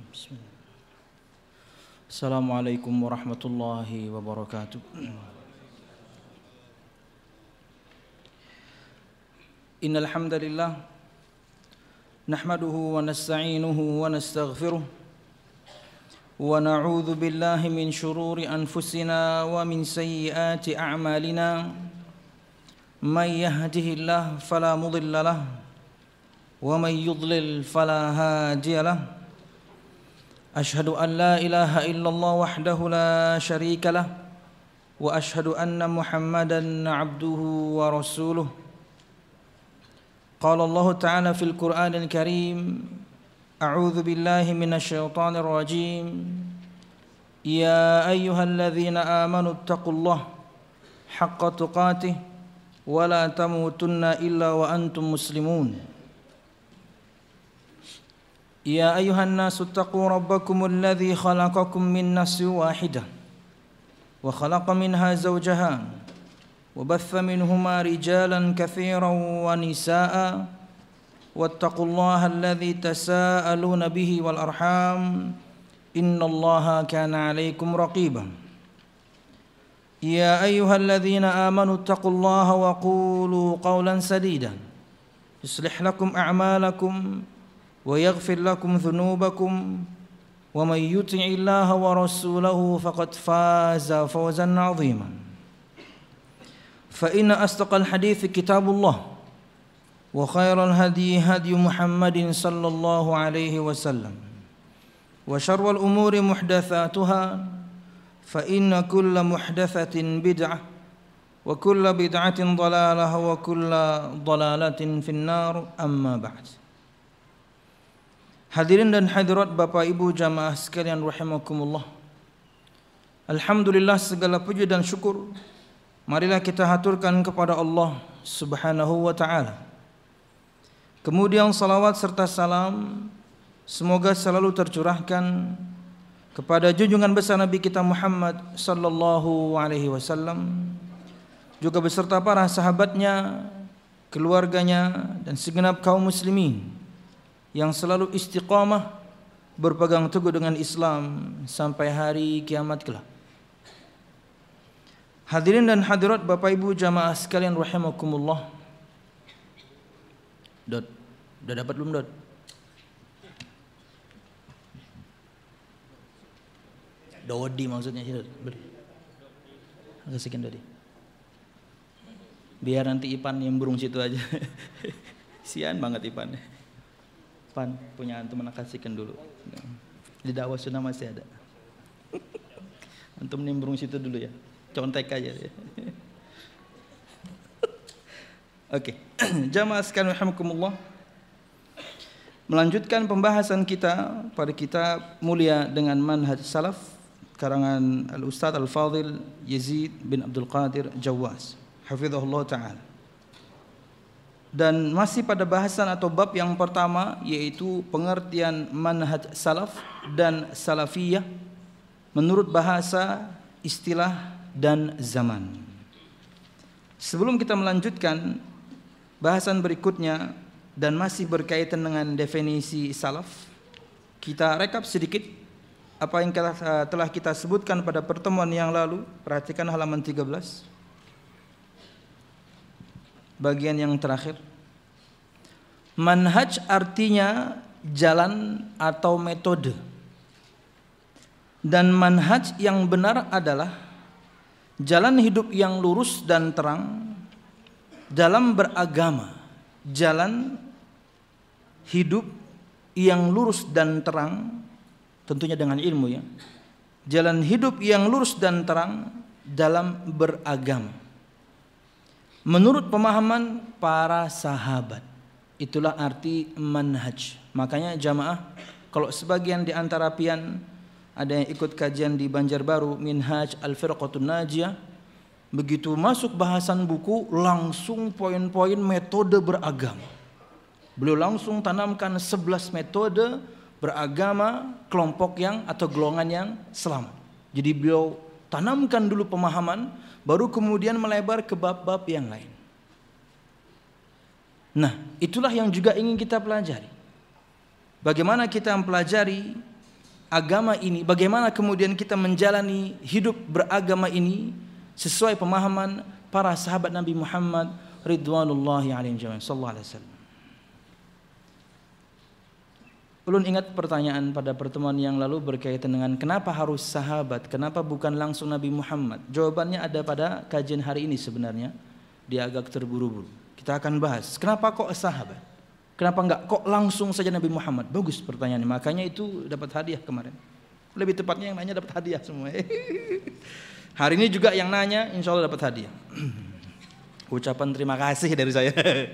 Bismillah. Assalamualaikum warahmatullahi wabarakatuh. Innal hamdalillah nahmaduhu wa nasta'inuhu wa nastaghfiruh wa na'udzu billahi min shururi anfusina wa min sayyiati a'malina. May yahdihillahu fala mudilla lahu wa may yudlil fala hadiya lahu. Ashhadu an la ilaha illallah wahdahu la syarika lah wa ashhadu anna Muhammadan abduhu wa rasuluh. Qala Allah Ta'ala fil Qur'anil Karim, a'udzu billahi minasy syaithanir rajim. Ya ayyuhalladzina amanu taqullaha haqqa tuqatih wa la tamutunna illa wa antum muslimun. Ya ayuhan nasu taqu rabbakumul ladzi khalaqakum min nafsin wahidah wa khalaqa minha zawjaha wa batha minhuma rijalan katsiran wa nisaa'a wattaqullaha alladzi tasaaluna bihi wal arham innallaha kana 'alaikum raqiban. Ya ayyuhalladzina amanu taqullaha wa qulu qawlan sadida yuslih lakum a'malakum wa yaghfir lakum dhunubakum wa may yuti' Allaha wa rasulahu faqad faza fawzan 'aziman. Fa inna asdaqal hadithi kitabullah wa khairal hadi hadi Muhammadin sallallahu alaihi wasallam wa syarrul umuri muhdatsatuha fa inna kulla muhdatsatin bid'ah wa kulla bid'atin dhalalah wa kulla dhalalatin finnar. Amma ba'd. Hadirin dan hadirat Bapak Ibu jamaah sekalian rahimakumullah. Alhamdulillah, segala puji dan syukur marilah kita haturkan kepada Allah Subhanahu wa taala. Kemudian salawat serta salam semoga selalu tercurahkan kepada junjungan besar Nabi kita Muhammad sallallahu alaihi wasallam, juga beserta para sahabatnya, keluarganya dan segenap kaum muslimin yang selalu istiqamah berpegang teguh dengan Islam sampai hari kiamat kelak. Hadirin dan hadirat Bapak Ibu jamaah sekalian rahimakumullah. Udah dapat belum, Dot? Dodi maksudnya sih, Dot. Agak sekian Dodi. Biar nanti Ipan yang burung situ aja. Sian banget Ipannya. Pan punya antum anak kasihkan dulu. Di dakwah sunnah masih ada. Antum nimbrung situ dulu ya. Contek aja ya. Oke. Jamaah sekalian rahimakumullah. Melanjutkan pembahasan kita pada kitab mulia dengan manhaj salaf karangan Al-Ustaz Al-Fadhil Yazid bin Abdul Qadir Jawaz, hafizahullah taala. Dan masih pada bahasan atau bab yang pertama, yaitu pengertian manhaj salaf dan salafiyah menurut bahasa, istilah dan zaman. Sebelum kita melanjutkan bahasan berikutnya dan masih berkaitan dengan definisi salaf, kita rekap sedikit apa yang telah kita sebutkan pada pertemuan yang lalu. Perhatikan halaman 13. Bagian yang terakhir. Manhaj artinya jalan atau metode. Dan manhaj yang benar adalah jalan hidup yang lurus dan terang dalam beragama. Jalan hidup yang lurus dan terang, tentunya dengan ilmu ya. Jalan hidup yang lurus dan terang dalam beragama menurut pemahaman para sahabat. Itulah arti manhaj. Makanya jamaah, kalau sebagian di antara pian ada yang ikut kajian di Banjarbaru Minhaj Al-Firqatun Najiyah, begitu masuk bahasan buku langsung poin-poin metode beragama. Beliau langsung tanamkan 11 metode beragama kelompok yang atau golongan yang selamat. Jadi beliau tanamkan dulu pemahaman, baru kemudian melebar ke bab-bab yang lain. Nah, itulah yang juga ingin kita pelajari. Bagaimana kita mempelajari agama ini, bagaimana kemudian kita menjalani hidup beragama ini sesuai pemahaman para sahabat Nabi Muhammad ridwanullahi alaihim jami'an sallallahu alaihi wasallam. Ulun ingat pertanyaan pada pertemuan yang lalu berkaitan dengan kenapa harus sahabat, kenapa bukan langsung Nabi Muhammad. Jawabannya ada pada kajian hari ini sebenarnya. Dia agak terburu-buru. Kita akan bahas kenapa kok sahabat, kenapa enggak kok langsung saja Nabi Muhammad. Bagus pertanyaannya, makanya itu dapat hadiah kemarin. Lebih tepatnya yang nanya dapat hadiah semua. Hari ini juga yang nanya insya Allah dapat hadiah. Ucapan terima kasih dari saya.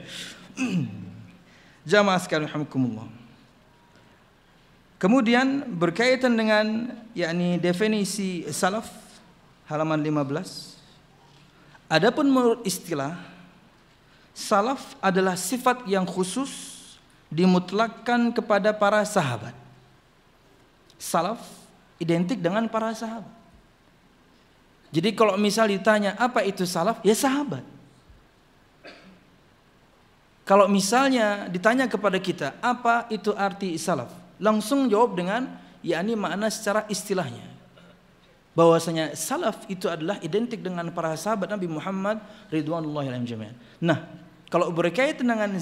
Jamaah sekalian rahimakumullah. Kemudian berkaitan dengan yakni definisi salaf halaman 15. Adapun menurut istilah salaf adalah sifat yang khusus dimutlakkan kepada para sahabat. Salaf identik dengan para sahabat. Jadi kalau misal ditanya apa itu salaf, ya sahabat. Kalau misalnya ditanya kepada kita apa itu arti salaf, langsung jawab dengan yakni makna secara istilahnya. Bahwasanya salaf itu adalah identik dengan para sahabat Nabi Muhammad ridwanullahi alaihim jami'an. Nah, kalau berkaitan dengan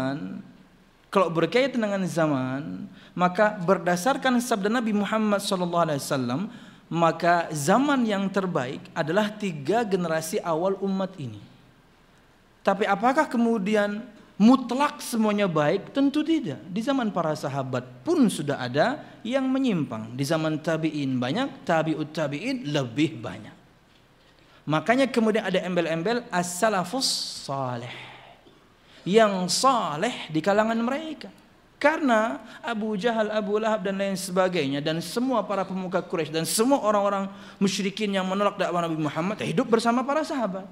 zaman, maka berdasarkan sabda Nabi Muhammad sallallahu alaihi wasallam, maka zaman yang terbaik adalah 3 generasi awal umat ini. Tapi apakah kemudian mutlak semuanya baik? Tentu tidak. Di zaman para sahabat pun sudah ada yang menyimpang. Di zaman tabi'in banyak, tabi'ut tabi'in lebih banyak. Makanya kemudian ada embel-embel as-salafus salih, yang saleh di kalangan mereka. Karena Abu Jahal, Abu Lahab dan lain sebagainya, dan semua para pemuka Quraisy dan semua orang-orang musyrikin yang menolak dakwah Nabi Muhammad hidup bersama para sahabat.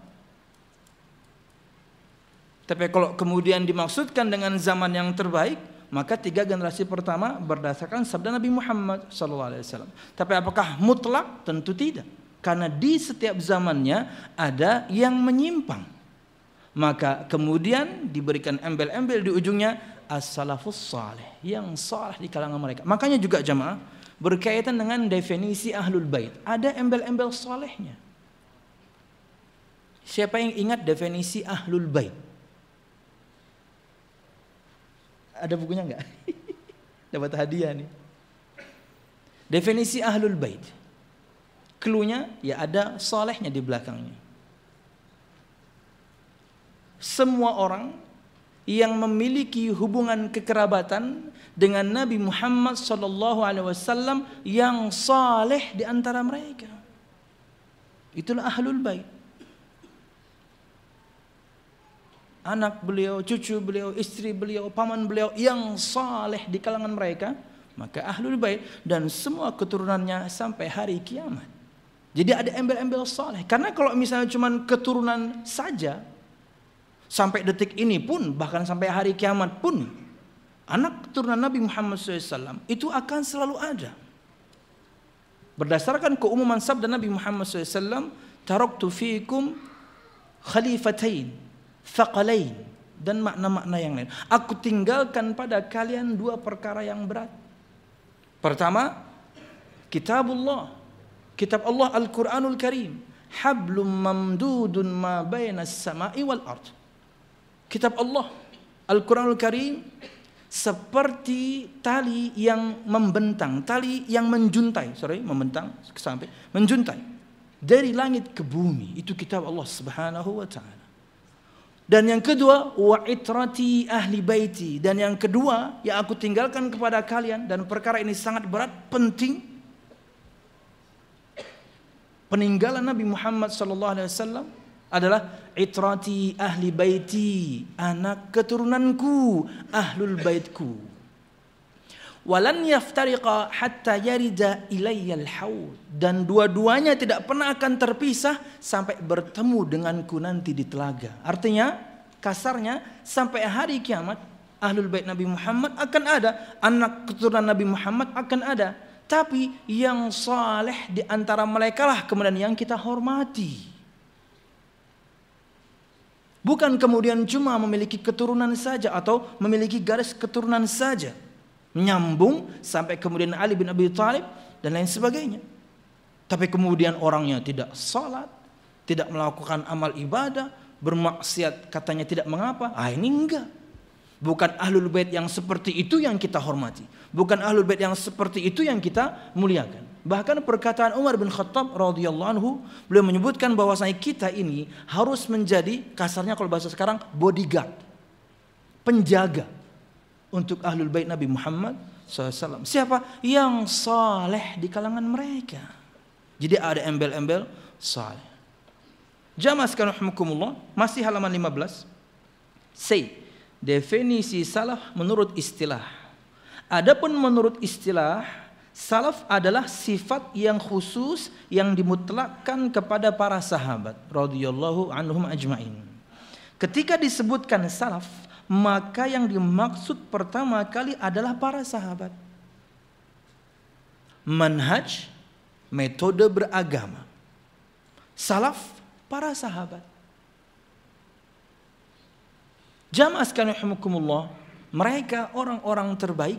Tapi kalau kemudian dimaksudkan dengan zaman yang terbaik, maka 3 generasi pertama berdasarkan sabda Nabi Muhammad SAW. Tapi apakah mutlak? Tentu tidak. Karena di setiap zamannya ada yang menyimpang. Maka kemudian diberikan embel-embel di ujungnya as-salafus salih, yang saleh di kalangan mereka. Makanya juga jamaah berkaitan dengan definisi ahlul bait, ada embel-embel salehnya. Siapa yang ingat definisi ahlul bait? Ada bukunya enggak? Dapat hadiah nih. Definisi ahlul bait. Cluenya ya ada salehnya di belakangnya. Semua orang yang memiliki hubungan kekerabatan dengan Nabi Muhammad sallallahu alaihi wasallam yang saleh di antara mereka. Itulah ahlul bait. Anak beliau, cucu beliau, istri beliau, paman beliau yang saleh di kalangan mereka, maka ahlul bait, dan semua keturunannya sampai hari kiamat. Jadi ada embel-embel saleh. Karena kalau misalnya cuma keturunan saja, sampai detik ini pun, bahkan sampai hari kiamat pun, anak keturunan Nabi Muhammad SAW itu akan selalu ada. Berdasarkan keumuman sabda Nabi Muhammad SAW, taraktu fiikum khalifatain thaqalain, dan makna-makna yang lain. Aku tinggalkan pada kalian 2 perkara yang berat. Pertama, kitabullah, kitab Allah Al-Quranul Karim, hablum mamdudun ma bainas sama'i wal ard. Kitab Allah Al-Quranul Karim seperti tali yang membentang, tali yang menjuntai, menjuntai dari langit ke bumi. Itu kitab Allah Subhanahu wa taala. Dan yang kedua, wa itrati ahli baiti, dan yang kedua yang aku tinggalkan kepada kalian, dan perkara ini sangat berat, penting, peninggalan Nabi Muhammad sallallahu alaihi wasallam adalah itrati ahli baiti, anak keturunanku, ahlul baitku. Walan yaftariqa hatta yarida ilayyal haud, dan dua-duanya tidak pernah akan terpisah sampai bertemu denganku nanti di telaga. Artinya kasarnya sampai hari kiamat ahlul bait Nabi Muhammad akan ada, anak keturunan Nabi Muhammad akan ada, tapi yang saleh di antara mereka lah kemudian yang kita hormati. Bukan kemudian cuma memiliki keturunan saja atau memiliki garis keturunan saja, nyambung sampai kemudian Ali bin Abi Thalib dan lain sebagainya. Tapi kemudian orangnya tidak salat, tidak melakukan amal ibadah, bermaksiat katanya tidak mengapa. Ini enggak. Bukan ahlul bait yang seperti itu yang kita hormati. Bukan ahlul bait yang seperti itu yang kita muliakan. Bahkan perkataan Umar bin Khattab radhiyallahu anhu, beliau menyebutkan bahwasanya kita ini harus menjadi, kasarnya kalau bahasa sekarang, bodyguard, penjaga untuk ahlul bait Nabi Muhammad SAW. Siapa? Yang saleh di kalangan mereka. Jadi ada embel-embel saleh. Jamaah sekalian rahimakumullah, masih halaman 15. C. Definisi salaf menurut istilah. Adapun menurut istilah, salaf adalah sifat yang khusus yang dimutlakkan kepada para sahabat radhiyallahu anhum ajmain. Ketika disebutkan salaf, maka yang dimaksud pertama kali adalah para sahabat. Manhaj, metode beragama. Salaf, para sahabat. Jamaah sekalian rahimakumullah, mereka orang-orang terbaik.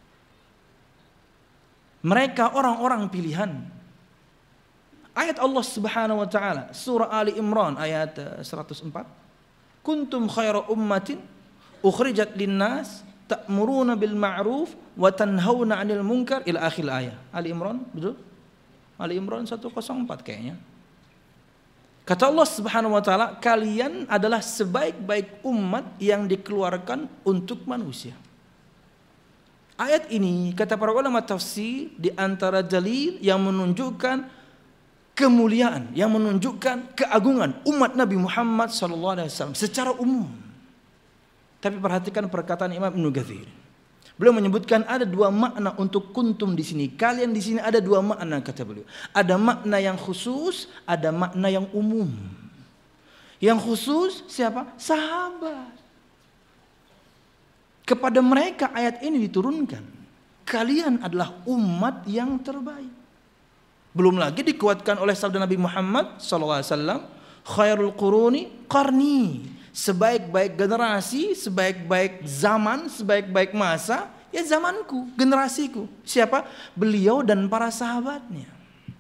Mereka orang-orang pilihan. Ayat Allah Subhanahu wa taala surah Ali Imran ayat 104. Kuntum khaira ummatin ukhrijat linnas ta'muruna bil ma'ruf wa tanhauna 'anil munkar ila akhir ayat. Ali Imran, betul? Ali Imran 104 kayaknya. Kata Allah Subhanahu wa taala, kalian adalah sebaik-baik umat yang dikeluarkan untuk manusia. Ayat ini kata para ulama tafsir di antara dalil yang menunjukkan kemuliaan, yang menunjukkan keagungan umat Nabi Muhammad SAW secara umum. Tapi perhatikan perkataan Imam Ibnu Katsir. Beliau menyebutkan ada dua makna untuk kuntum di sini. Kalian di sini ada dua makna kata beliau. Ada makna yang khusus, ada makna yang umum. Yang khusus siapa? Sahabat. Kepada mereka ayat ini diturunkan. Kalian adalah umat yang terbaik. Belum lagi dikuatkan oleh sabda Nabi Muhammad SAW. Khairul quruni qarni. Sebaik-baik generasi, sebaik-baik zaman, sebaik-baik masa, ya zamanku, generasiku. Siapa? Beliau dan para sahabatnya.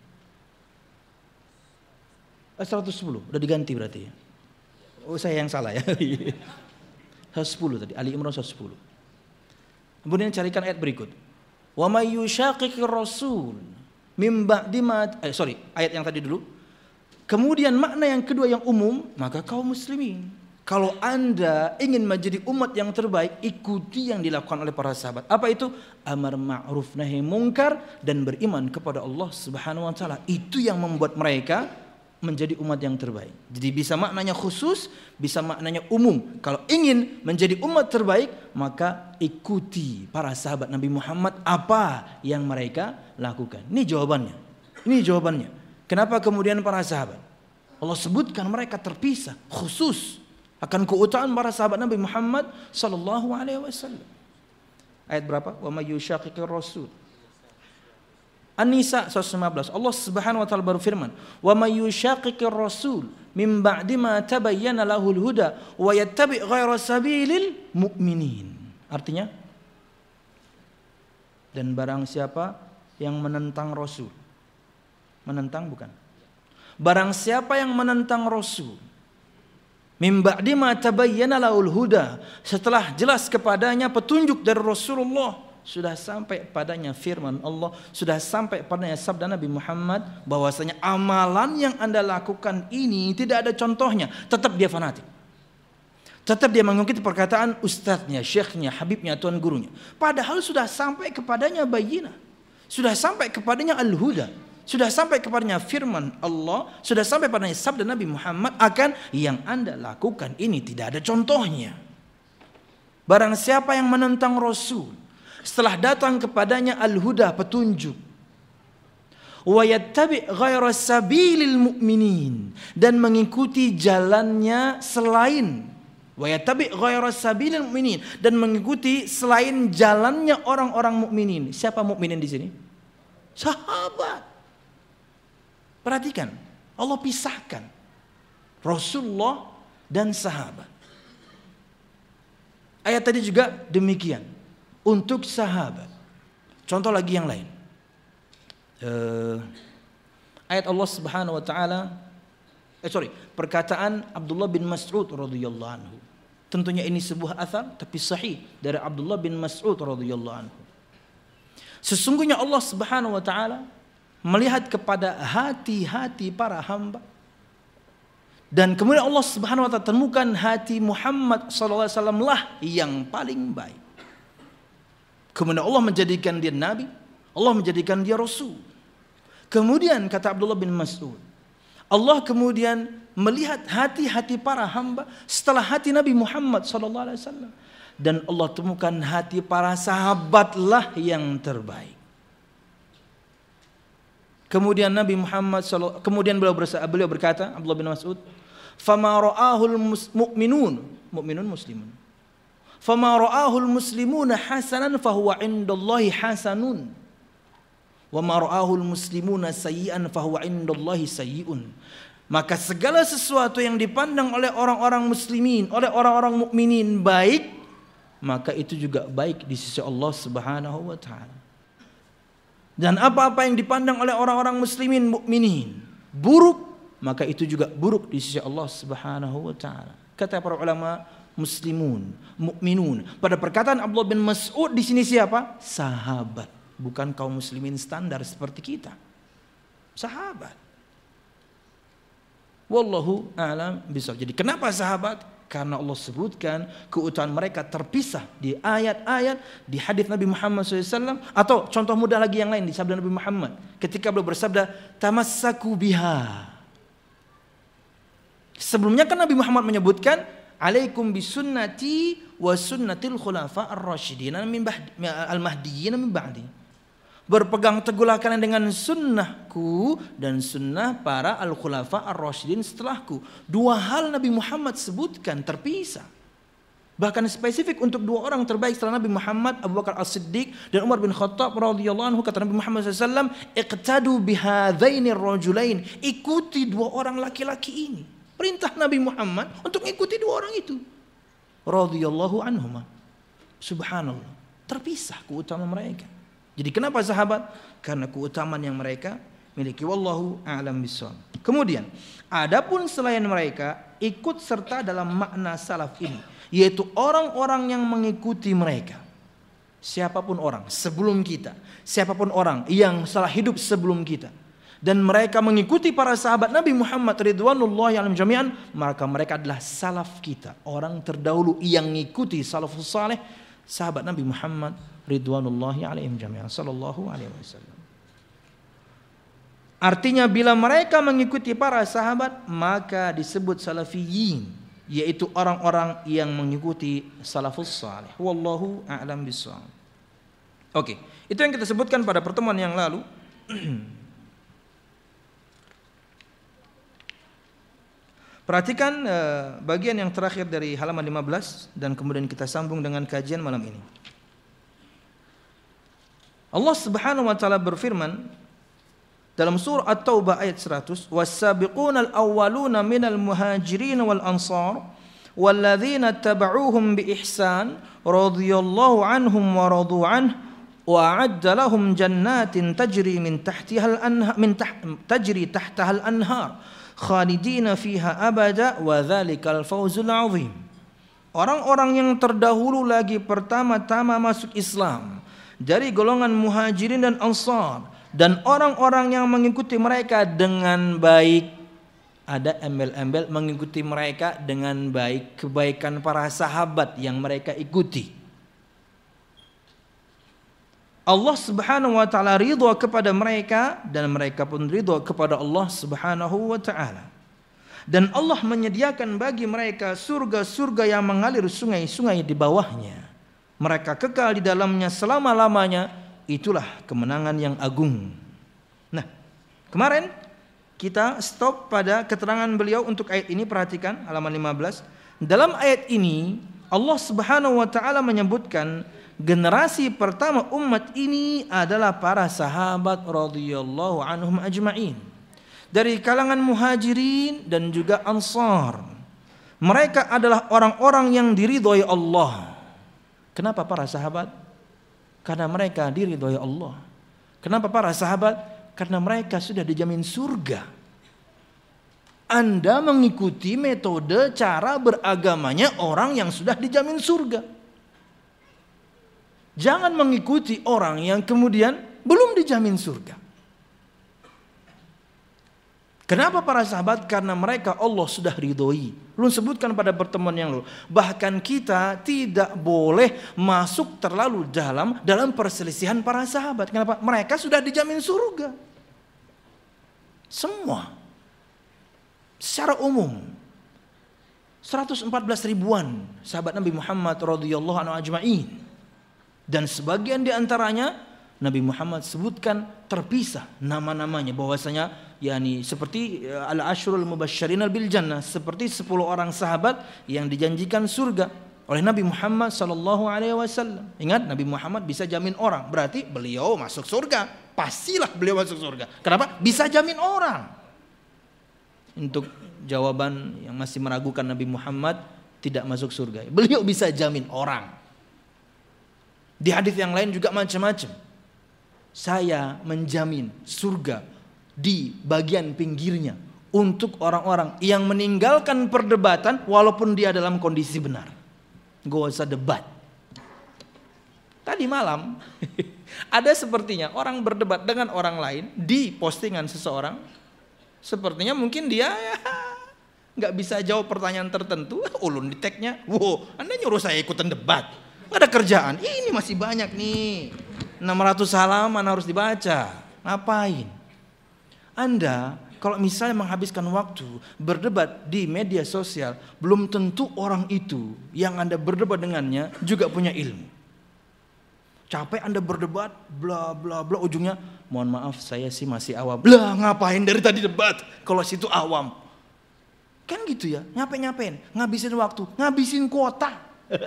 110, udah diganti berarti ya. Oh saya yang salah ya. 110 tadi, Ali Imran 110. Kemudian carikan ayat berikut. Wa may yushaqiqir rasul mim ba'di ma ayat yang tadi dulu. Kemudian makna yang kedua yang umum, maka kaum muslimin. Kalau Anda ingin menjadi umat yang terbaik, ikuti yang dilakukan oleh para sahabat. Apa itu? Amar ma'ruf nahi mungkar dan beriman kepada Allah Subhanahu wa taala. Itu yang membuat mereka menjadi umat yang terbaik. Jadi bisa maknanya khusus, bisa maknanya umum. Kalau ingin menjadi umat terbaik, maka ikuti para sahabat Nabi Muhammad apa yang mereka lakukan. Ini jawabannya. Ini jawabannya. Kenapa kemudian para sahabat? Allah sebutkan mereka terpisah, khusus akan keutamaan para sahabat Nabi Muhammad sallallahu alaihi wasallam. Ayat berapa? Wa may yushaqiqir rasul. An-Nisa 115. Allah Subhanahu wa taala berfirman, "Wa may yushaqiqir rasul min ba'di ma tabayyana lahul huda wa yattabi' ghaira sabilil mu'minin." Artinya, dan barang siapa yang menentang Rasul. Menentang bukan? Barang siapa yang menentang Rasul min ba'di ma tabayyana lahul huda, setelah jelas kepadanya petunjuk dari Rasulullah, sudah sampai padanya firman Allah, sudah sampai padanya sabda Nabi Muhammad bahwasanya amalan yang Anda lakukan ini tidak ada contohnya, tetap dia fanatik. Tetap dia mengikuti perkataan ustadznya, syekhnya, habibnya, tuan gurunya. Padahal sudah sampai kepadanya bayyinah, sudah sampai kepadanya al-huda, sudah sampai kepadanya firman Allah, sudah sampai padanya sabda Nabi Muhammad akan yang Anda lakukan ini tidak ada contohnya. Barang siapa yang menentang Rasul setelah datang kepadanya al-huda, petunjuk, wa yattabi' ghaira sabilil mu'minin, dan mengikuti jalannya selain, wa yattabi' ghaira sabilil mu'minin, dan mengikuti selain jalannya orang-orang mukminin. Siapa mukminin di sini? Sahabat. Perhatikan, Allah pisahkan Rasulullah dan sahabat. Ayat tadi juga demikian untuk sahabat. Contoh lagi yang lain. ayat Allah Subhanahu wa taala, perkataan Abdullah bin Mas'ud radhiyallahu anhu. Tentunya ini sebuah athar tapi sahih dari Abdullah bin Mas'ud radhiyallahu anhu. Sesungguhnya Allah Subhanahu wa taala melihat kepada hati-hati para hamba, dan kemudian Allah Subhanahu wa taala temukan hati Muhammad sallallahu alaihi wasallam lah yang paling baik. Kemudian Allah menjadikan dia nabi, Allah menjadikan dia rasul. Kemudian kata Abdullah bin Mas'ud, Allah kemudian melihat hati-hati para hamba setelah hati Nabi Muhammad sallallahu alaihi wasallam, dan Allah temukan hati para sahabatlah yang terbaik. Kemudian Nabi Muhammad kemudian beliau berkata, Abdullah bin Mas'ud, "Fama ra'ahul mu'minun muslimun. Fama ra'ahul muslimuna hasanan fahuwa indallahi hasanun. Wa ma ra'ahul muslimuna sayyi'an fahuwa indallahi sayyi'un." Maka segala sesuatu yang dipandang oleh orang-orang muslimin, oleh orang-orang mukminin baik, maka itu juga baik di sisi Allah Subhanahu wa taala. Dan apa-apa yang dipandang oleh orang-orang muslimin mukminin buruk, maka itu juga buruk di sisi Allah Subhanahu wa taala. Kata para ulama, muslimun, mukminun. Pada perkataan Abdullah bin Mas'ud di sini siapa? Sahabat, bukan kaum muslimin standar seperti kita. Sahabat. Wallahu a'lam bishawab. Jadi kenapa sahabat? Karena Allah sebutkan keutamaan mereka terpisah di ayat-ayat, di hadis Nabi Muhammad SAW, atau contoh mudah lagi yang lain di sabda Nabi Muhammad ketika beliau bersabda, "Tamassaku biha." Sebelumnya kan Nabi Muhammad menyebutkan, "Alaikum bisunnati wa sunnatil khulafa ar-rasyidin al-mahdiyyin min ba'di." Berpegang teguhlah kalian dengan sunnahku dan sunnah para al-khulafa ar-rasyidin setelahku. Dua hal Nabi Muhammad sebutkan terpisah. Bahkan spesifik untuk dua orang terbaik setelah Nabi Muhammad, Abu Bakar As-Siddiq dan Umar bin Khattab radhiyallahu anhu. Kata Nabi Muhammad SAW, "Iqtadu bihadzaini ar-rajulain." Ikuti dua orang laki-laki ini. Perintah Nabi Muhammad untuk ikuti dua orang itu. Radhiyallahu anhuma. Subhanallah. Terpisah keutamaan mereka. Jadi kenapa sahabat? Karena keutamaan yang mereka miliki. Wallahu a'lam bishawab. Kemudian, adapun selain mereka ikut serta dalam makna salaf ini, yaitu orang-orang yang mengikuti mereka. Siapapun orang sebelum kita, siapapun orang yang telah hidup sebelum kita, dan mereka mengikuti para sahabat Nabi Muhammad ridwanullahi alaihim jami'an, maka mereka adalah salaf kita, orang terdahulu yang mengikuti salafus saleh, sahabat Nabi Muhammad ridwanullahi alaihim jami'an sallallahu alaihi wasallam. Artinya bila mereka mengikuti para sahabat, maka disebut salafiyin, yaitu orang-orang yang mengikuti salafus salih. Wallahu a'lam bishawab. Oke, itu yang kita sebutkan pada pertemuan yang lalu. Perhatikan bagian yang terakhir dari halaman 15 dan kemudian kita sambung dengan kajian malam ini. Allah Subhanahu wa taala berfirman dalam surah At-Taubah ayat 100, "Was-sabiqunal awwaluna minal muhajirin wal ansar walladzina tabauhum bi ihsan radhiyallahu anhum wa radu anhu wa a'adda lahum jannatin tajri min tahtiha al-anhar khalidina fiha abada wa dzalikal fawzul 'adzim." Orang-orang yang terdahulu lagi pertama-tama masuk Islam dari golongan muhajirin dan ansar, dan orang-orang yang mengikuti mereka dengan baik, ada embel-embel mengikuti mereka dengan baik, kebaikan para sahabat yang mereka ikuti. Allah Subhanahu wa taala ridha kepada mereka dan mereka pun ridha kepada Allah Subhanahu wa taala. Dan Allah menyediakan bagi mereka surga-surga yang mengalir sungai-sungai di bawahnya. Mereka kekal di dalamnya selama-lamanya. Itulah kemenangan yang agung. Nah, kemarin kita stop pada keterangan beliau untuk ayat ini. Perhatikan halaman 15. Dalam ayat ini Allah Subhanahu wa taala menyebutkan generasi pertama umat ini adalah para sahabat radhiyallahu anhum ajma'in, dari kalangan muhajirin dan juga ansar. Mereka adalah orang-orang yang diridhoi Allah. Kenapa para sahabat? Karena mereka diridhoi Allah. Kenapa para sahabat? Karena mereka sudah dijamin surga. Anda mengikuti metode cara beragamanya orang yang sudah dijamin surga. Jangan mengikuti orang yang kemudian belum dijamin surga. Kenapa para sahabat? Karena mereka Allah sudah ridhoi. Belum sebutkan pada pertemuan yang lalu. Bahkan kita tidak boleh masuk terlalu dalam perselisihan para sahabat. Kenapa? Mereka sudah dijamin surga. Semua. Secara umum. 114 ribuan sahabat Nabi Muhammad radhiyallahu anhu ajma'in. Dan sebagian di antaranya Nabi Muhammad sebutkan terpisah nama-namanya, bahwasanya yakni seperti al-asyrul mubasysyirin bil jannah, seperti 10 orang sahabat yang dijanjikan surga oleh Nabi Muhammad sallallahu alaihi wasallam. Ingat, Nabi Muhammad bisa jamin orang, berarti beliau masuk surga. Pastilah beliau masuk surga. Kenapa? Bisa jamin orang. Untuk jawaban yang masih meragukan Nabi Muhammad tidak masuk surga, beliau bisa jamin orang. Di hadis yang lain juga macam-macam. Saya menjamin surga di bagian pinggirnya untuk orang-orang yang meninggalkan perdebatan walaupun dia dalam kondisi benar. Gak usah debat. Tadi malam ada sepertinya orang berdebat dengan orang lain di postingan seseorang. Sepertinya mungkin dia gak bisa jawab pertanyaan tertentu. Ulun di tagnya, wow, Anda nyuruh saya ikutan debat. Gak ada kerjaan. Ini masih banyak nih. 600 halaman harus dibaca. Ngapain? Anda kalau misalnya menghabiskan waktu berdebat di media sosial, belum tentu orang itu yang Anda berdebat dengannya juga punya ilmu. Capek Anda berdebat, bla bla bla, ujungnya, mohon maaf saya sih masih awam. Lah ngapain dari tadi debat kalau situ awam? Kan gitu ya, nyapain, ngabisin waktu, ngabisin kuota.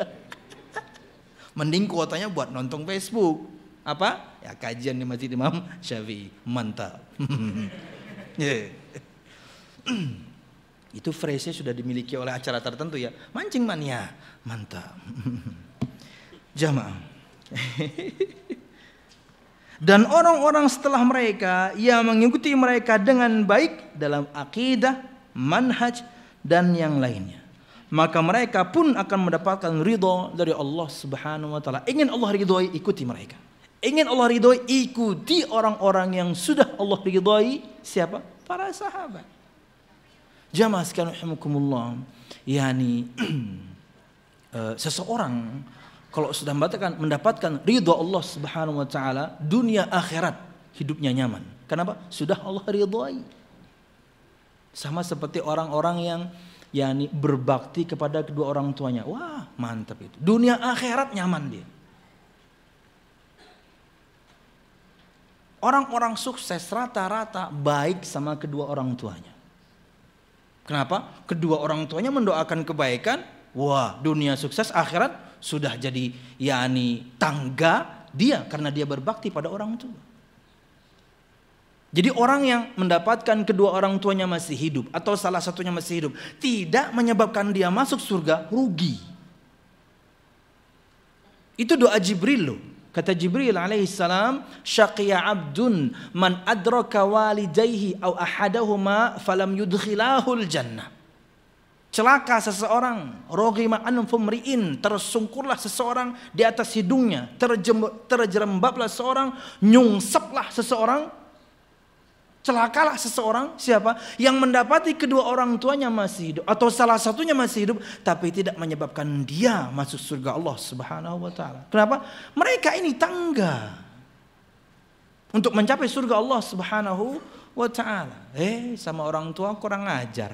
Mending kuotanya buat nonton Facebook. Apa? Ya kajian di Masjid Imam Syafi'i. Mantap. Itu phrase sudah dimiliki oleh acara tertentu ya. Mancing mania. Mantap. Jamaah. Dan orang-orang setelah mereka yang mengikuti mereka dengan baik dalam akidah, manhaj dan yang lainnya, maka mereka pun akan mendapatkan ridha dari Allah Subhanahu wa taala. Ingin Allah ridhoi, ikuti mereka. Ingin Allah ridhoi, ikuti orang-orang yang sudah Allah ridhoi. Siapa? Para sahabat. Jamaah sekalian rahimakumullah, yakni seseorang kalau sudah mendapatkan ridha Allah Subhanahu wa taala, dunia akhirat hidupnya nyaman. Kenapa? Sudah Allah ridhoi. Sama seperti orang-orang yang yakni berbakti kepada kedua orang tuanya. Wah, mantap itu. Dunia akhirat nyaman dia. Orang-orang sukses rata-rata baik sama kedua orang tuanya. Kenapa? Kedua orang tuanya mendoakan kebaikan. Wah, dunia sukses, akhirat sudah jadi yakni tangga dia karena dia berbakti pada orang tua. Jadi orang yang mendapatkan kedua orang tuanya masih hidup atau salah satunya masih hidup tidak menyebabkan dia masuk surga, rugi. Itu doa Jibril loh. Kata Jibril alaihissalam, syaqiya abdun man adraka walidayhi aw ahadahuma falam yudkhilahul jannah. Celaka seseorang, roghima anfum ri'in, tersungkurlah seseorang di atas hidungnya, terjerembablah seseorang, nyungseplah seseorang, celakalah seseorang. Siapa? Yang mendapati kedua orang tuanya masih hidup atau salah satunya masih hidup tapi tidak menyebabkan dia masuk surga Allah Subhanahu wa taala. Kenapa? Mereka ini tangga untuk mencapai surga Allah Subhanahu wa taala. Sama orang tua kurang ajar.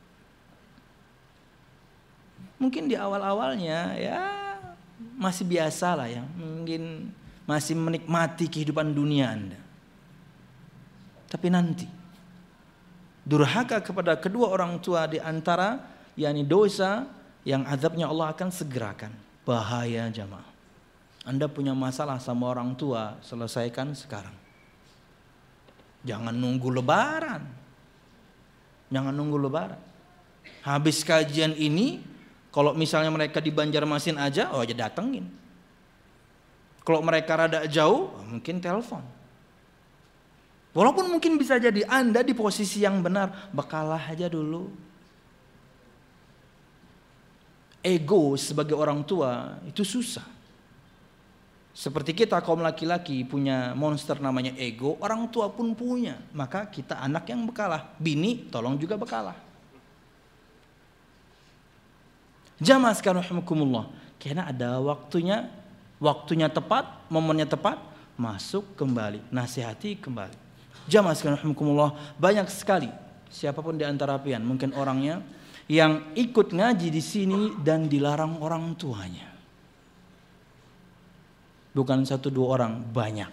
Mungkin di awal-awalnya ya masih biasa lah ya, mungkin masih menikmati kehidupan dunia Anda. Tapi nanti durhaka kepada kedua orang tua di antara yakni dosa yang azabnya Allah akan segerakan. Bahaya jamaah. Anda punya masalah sama orang tua, selesaikan sekarang. Jangan nunggu lebaran. Jangan nunggu lebaran. Habis kajian ini, kalau misalnya mereka di Banjarmasin aja, aja datengin. Kalau mereka rada jauh, mungkin telepon. Walaupun mungkin bisa jadi Anda di posisi yang benar, bekalah aja dulu. Ego sebagai orang tua itu susah. Seperti kita kaum laki-laki punya monster namanya ego, orang tua pun punya. Maka kita anak yang bekalah. Bini tolong juga bekalah. Jamaah sekalian rahimakumullah. Karena ada waktunya tepat, momennya tepat, masuk kembali, nasihati kembali. Jamaah sekalian rahimakumullah, banyak sekali siapapun di antara pian mungkin orangnya yang ikut ngaji di sini dan dilarang orang tuanya. Bukan 1-2 orang, banyak.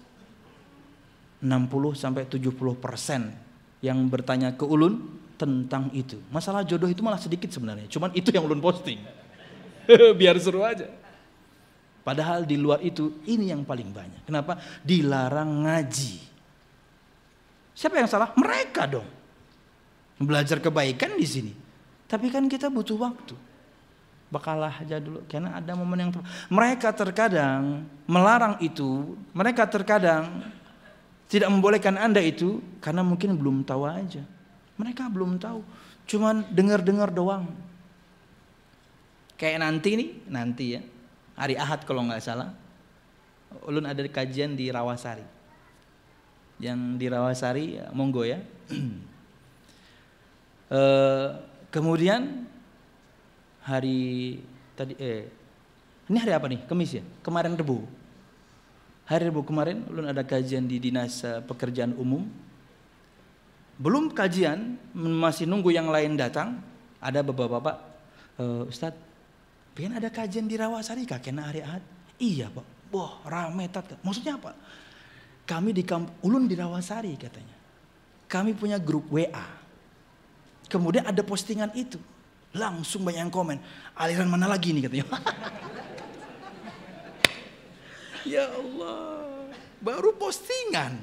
60-70% yang bertanya ke ulun tentang itu. Masalah jodoh itu malah sedikit sebenarnya, cuman itu yang ulun posting. Biar seru aja. Padahal di luar itu ini yang paling banyak. Kenapa? Dilarang ngaji. Siapa yang salah? Mereka dong. Belajar kebaikan di sini. Tapi kan kita butuh waktu. Bekalah aja dulu. Karena ada momen yang mereka terkadang melarang itu. Mereka terkadang tidak membolehkan Anda itu karena mungkin belum tahu aja. Mereka belum tahu. Cuman dengar-dengar doang. Kayak nanti ya. Hari Ahad kalau nggak salah. Ulun ada kajian di Rawasari. Yang di Rawasari, monggo ya. Kemudian hari tadi ini hari apa nih? Kamis ya? Kemarin Rebu. Hari Rebu kemarin ulun ada kajian di Dinas Pekerjaan Umum. Belum kajian, masih nunggu yang lain datang. Ada bapak-bapak, Ustadz, pengen ada kajian di Rawasari kah? Kena hari Ahad? Iya Pak. Wah rame tat. Maksudnya apa? Kami di ulun di Rawasari katanya. Kami punya grup WA. Kemudian ada postingan itu. Langsung banyak yang komen. Aliran mana lagi nih katanya. Ya Allah. Baru postingan.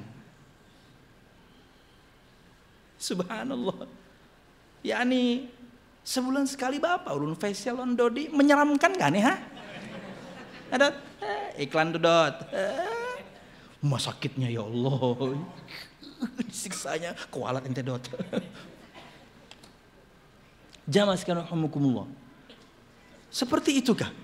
Subhanallah. Yani sebulan sekali Bapak ulun facial on Dodi. Menyeramkan gak nih ha? Ada iklan Dodot. Mas sakitnya ya Allah. Siksanya kualat ente dot. Jamaah sekalian rahimakumullah. Seperti itukah?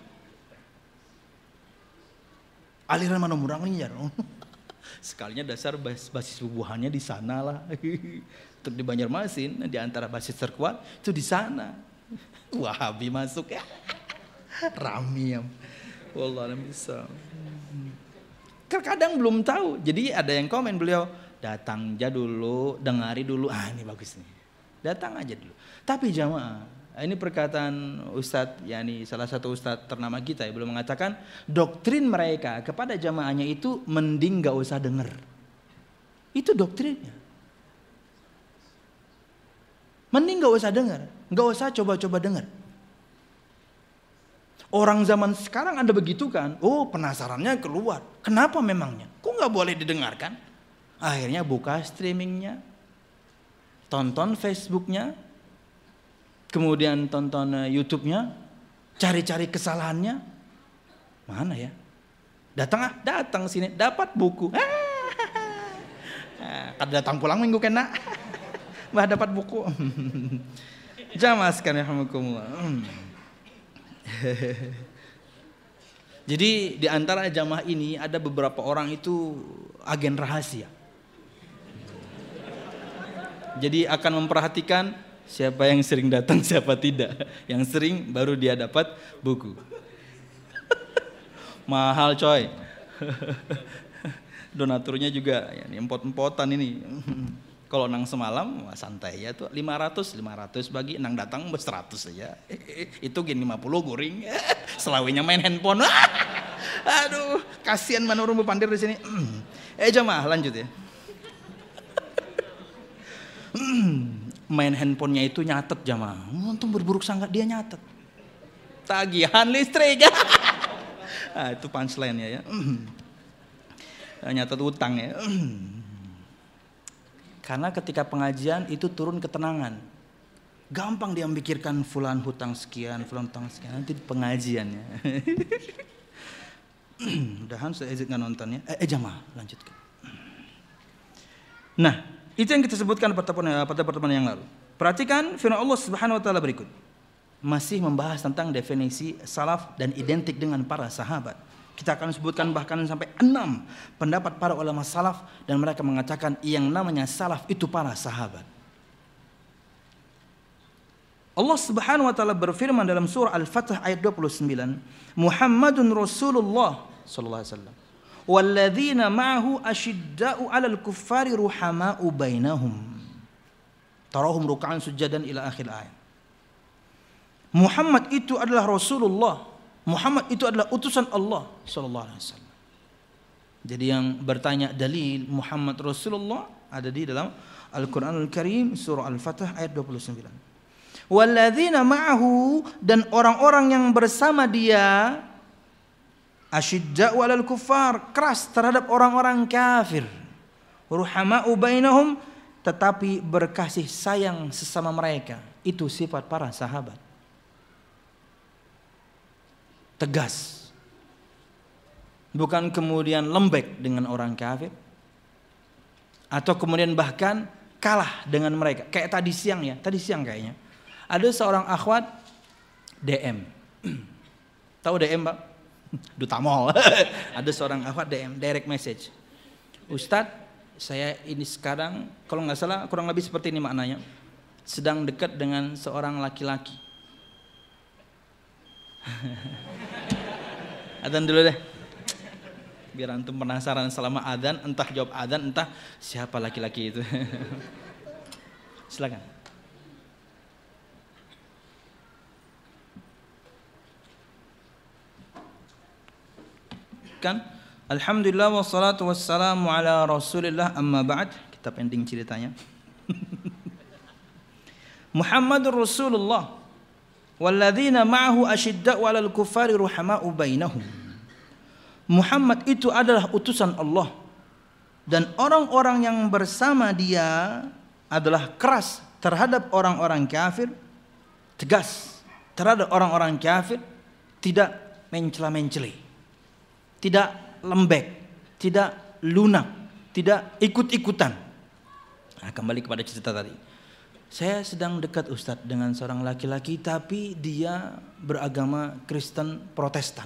Aliran mana murangnya? Sekalinya dasar basis bubuhannya di sana lah. Untuk di Banjarmasin di antara basis terkuat itu di sana. Wahabi masuk ya. Ramiam. Wallahualam bisa. Terkadang belum tahu. Jadi ada yang komen beliau, datang aja dulu, dengari dulu. Ah ini bagus nih. Datang aja dulu. Tapi jamaah, ini perkataan Ustadz, yakni salah satu Ustadz ternama kita ya, belum mengatakan doktrin mereka kepada jamaahnya itu mending gak usah denger. Itu doktrinnya. Mending gak usah denger, gak usah coba-coba denger. Orang zaman sekarang ada begitu kan? Oh penasarannya keluar. Kenapa memangnya? Kok gak boleh didengarkan? Akhirnya buka streamingnya. Tonton Facebooknya. Kemudian tonton YouTube-nya. Cari-cari kesalahannya. Mana ya? Datang sini. Dapat buku. Kada datang pulang minggu kena. Bah dapat buku. Jamaah sekalian rahimakumullah. Jadi di antara jamaah ini ada beberapa orang itu agen rahasia. Jadi akan memperhatikan siapa yang sering datang, siapa tidak. Yang sering baru dia dapat buku. Mahal coy. Donaturnya juga ya, empot-empotan ini. Kalau nang semalam santai ya tuh 500 bagi nang datang 100 saja. Itu gini 50 guring. Selawinya main handphone. Aduh, kasihan manurung pandir di sini. Jamaah lanjut ya. Main handphonenya itu nyatet jamaah. Untung berburuk sangka dia nyatet. Tagihan listrik. Itu punchline-nya ya. Nyatet utang ya. Karena ketika pengajian itu turun ketenangan. Gampang dia memikirkan fulan hutang sekian, nanti pengajiannya. Mudahan saya izin nontonnya. Jamaah lanjutkan. Nah, itu yang kita sebutkan pada pertemuan yang lalu. Perhatikan firman Allah Subhanahu wa taala berikut. Masih membahas tentang definisi salaf dan identik dengan para sahabat. Kita akan sebutkan bahkan sampai 6 pendapat para ulama salaf, dan mereka mengatakan yang namanya salaf itu para sahabat. Allah Subhanahu wa taala berfirman dalam surah Al-Fatih ayat 29, Muhammadun Rasulullah sallallahu alaihi wasallam walladzina ma'ahu asyidda'u 'alal kuffari ruhama'u bainahum tarahum ruk'an sujadan ila akhir ayat. Muhammad itu adalah Rasulullah, Muhammad itu adalah utusan Allah sallallahu alaihi wasallam. Jadi yang bertanya dalil Muhammad Rasulullah ada di dalam Al-Qur'anul Karim surah Al-Fatih ayat 29. Walladzina ma'ahu, dan orang-orang yang bersama dia, asyidda'u 'alal kuffar, keras terhadap orang-orang kafir, ruhama'u bainahum, tetapi berkasih sayang sesama mereka. Itu sifat para sahabat. Tegas, bukan kemudian lembek dengan orang kafir, atau kemudian bahkan kalah dengan mereka. Kayak tadi siang kayaknya ada seorang akhwat DM. Tahu DM, Pak? Duta Mall. Ada seorang akhwat DM, direct message. Ustadz, saya ini sekarang kalau nggak salah kurang lebih seperti ini maknanya, sedang dekat dengan seorang laki-laki. Adzan dulu deh, biar antum penasaran selama adzan, entah jawab adzan, entah siapa laki-laki itu. Silakan. Kan alhamdulillah wassalatu wassalamu ala rasulillah amma ba'd. Kita pending ceritanya. Muhammadur Rasulullah walladzina ma'ahu asyidda'u 'alal kuffari ruhama'u bainahum. Muhammad itu adalah utusan Allah, dan orang-orang yang bersama dia adalah keras terhadap orang-orang kafir, tegas terhadap orang-orang kafir, tidak mencela-mencela, tidak lembek, tidak lunak, tidak ikut-ikutan. Nah, kembali kepada cerita tadi. Saya sedang dekat Ustadz dengan seorang laki-laki, tapi dia beragama Kristen Protestan.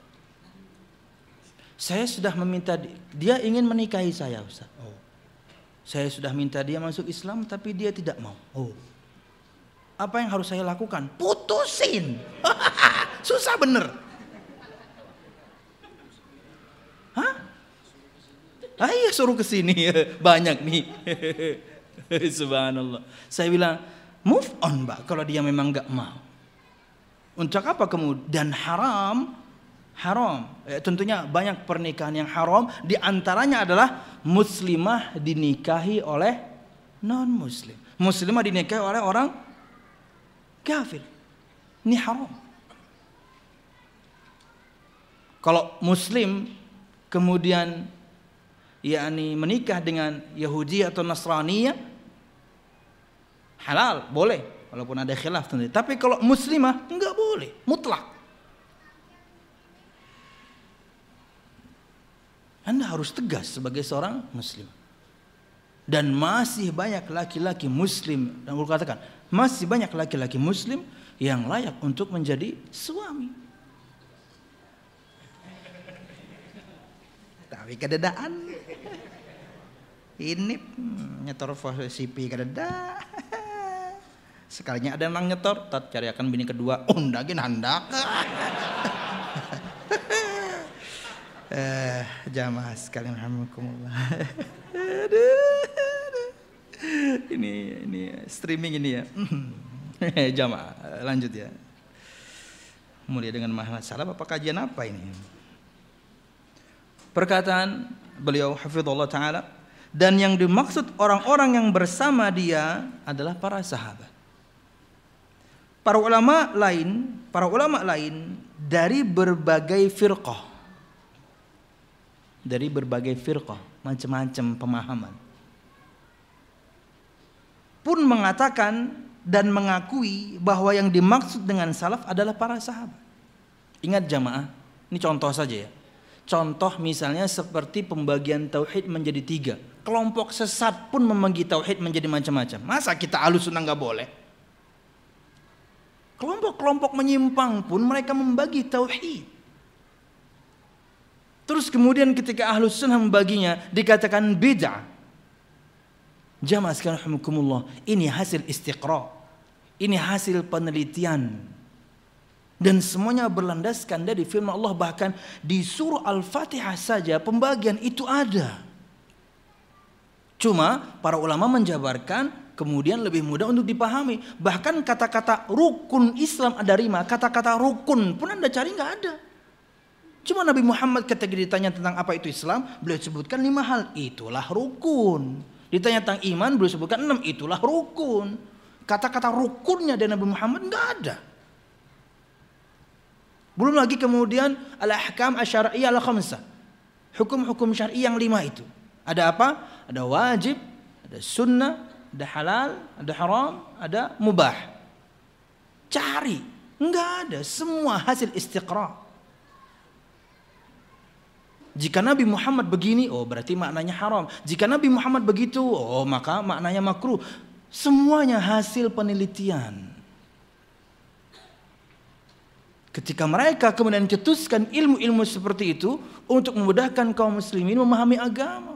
Saya sudah meminta, dia ingin menikahi saya Ustadz. Saya sudah minta dia masuk Islam, tapi dia tidak mau. Apa yang harus saya lakukan? Putusin. Susah bener. Iya, suruh ke sini, banyak nih. Subhanallah. Saya bilang, move on, Mbak, kalau dia memang enggak mau. Untuk apa kemudian haram? Tentunya banyak pernikahan yang haram, di antaranya adalah muslimah dinikahi oleh non muslim. Muslimah dinikahi oleh orang kafir. Ini haram. Kalau muslim kemudian menikah dengan Yahudi atau Nasraniyah, halal, boleh, walaupun ada khilaf tentu. Tapi kalau muslimah enggak boleh, mutlak. Anda harus tegas sebagai seorang muslim. Dan masih banyak laki-laki muslim, dan aku katakan masih banyak laki-laki muslim yang layak untuk menjadi suami. Tapi kededaan ini nyetor CP kededa. Sekalinya ada yang nyetor, tat cari akan bini kedua, undagin handak. Jamaah sekalian alhamdulillah. Ini streaming ini ya. Jamaah lanjut ya. Mulia dengan Muhammad salam, apa kajian apa ini? Perkataan beliau hafizallahu taala, dan yang dimaksud orang-orang yang bersama dia adalah para sahabat. Para ulama lain dari berbagai firqah, macam-macam pemahaman, pun mengatakan dan mengakui bahwa yang dimaksud dengan salaf adalah para sahabat. Ingat jamaah, ini contoh saja ya. Contoh misalnya seperti pembagian tauhid menjadi 3. Kelompok sesat pun membagi tauhid menjadi macam-macam. Masa kita Ahlussunnah nggak boleh? Kelompok-kelompok menyimpang pun mereka membagi tauhid. Terus kemudian ketika Ahlussunnah membaginya dikatakan bid'ah. Jamaah sekalian rahimakumullah, ini hasil istiqra. Ini hasil penelitian. Dan semuanya berlandaskan dari firman Allah, bahkan di surah Al-Fatihah saja pembagian itu ada. Cuma para ulama menjabarkan kemudian lebih mudah untuk dipahami. Bahkan kata-kata rukun Islam ada 5, kata-kata rukun pun Anda cari nggak ada. Cuma Nabi Muhammad ketika ditanya tentang apa itu Islam, beliau sebutkan 5 hal, itulah rukun. Ditanya tentang iman, beliau sebutkan 6, itulah rukun. Kata-kata rukunnya dari Nabi Muhammad nggak ada. Belum lagi kemudian al-ahkam asy-syar'iyyah al-khamsah. Hukum-hukum syar'i yang 5 itu. Ada apa? Ada wajib, ada sunnah, ada halal, ada haram, ada mubah. Cari, enggak ada, semua hasil istiqra. Jika Nabi Muhammad begini, oh berarti maknanya haram. Jika Nabi Muhammad begitu, oh maka maknanya makruh. Semuanya hasil penelitian. Ketika mereka kemudian cetuskan ilmu-ilmu seperti itu untuk memudahkan kaum muslimin memahami agama.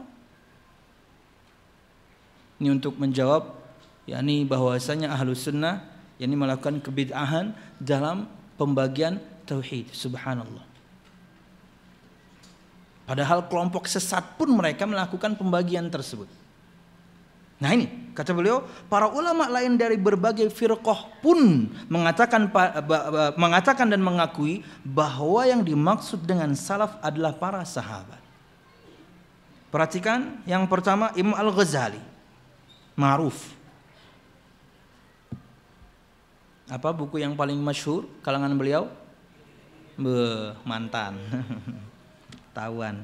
Ini untuk menjawab yakni bahwasanya Ahlussunnah yakni melakukan kebid'ahan dalam pembagian tauhid. Subhanallah. Padahal kelompok sesat pun mereka melakukan pembagian tersebut. Nah ini kata beliau, para ulama lain dari berbagai firqah pun mengatakan dan mengakui bahwa yang dimaksud dengan salaf adalah para sahabat. Perhatikan yang pertama Imam Al-Ghazali, ma'ruf. Apa buku yang paling masyhur kalangan beliau? Mantan. Tawan.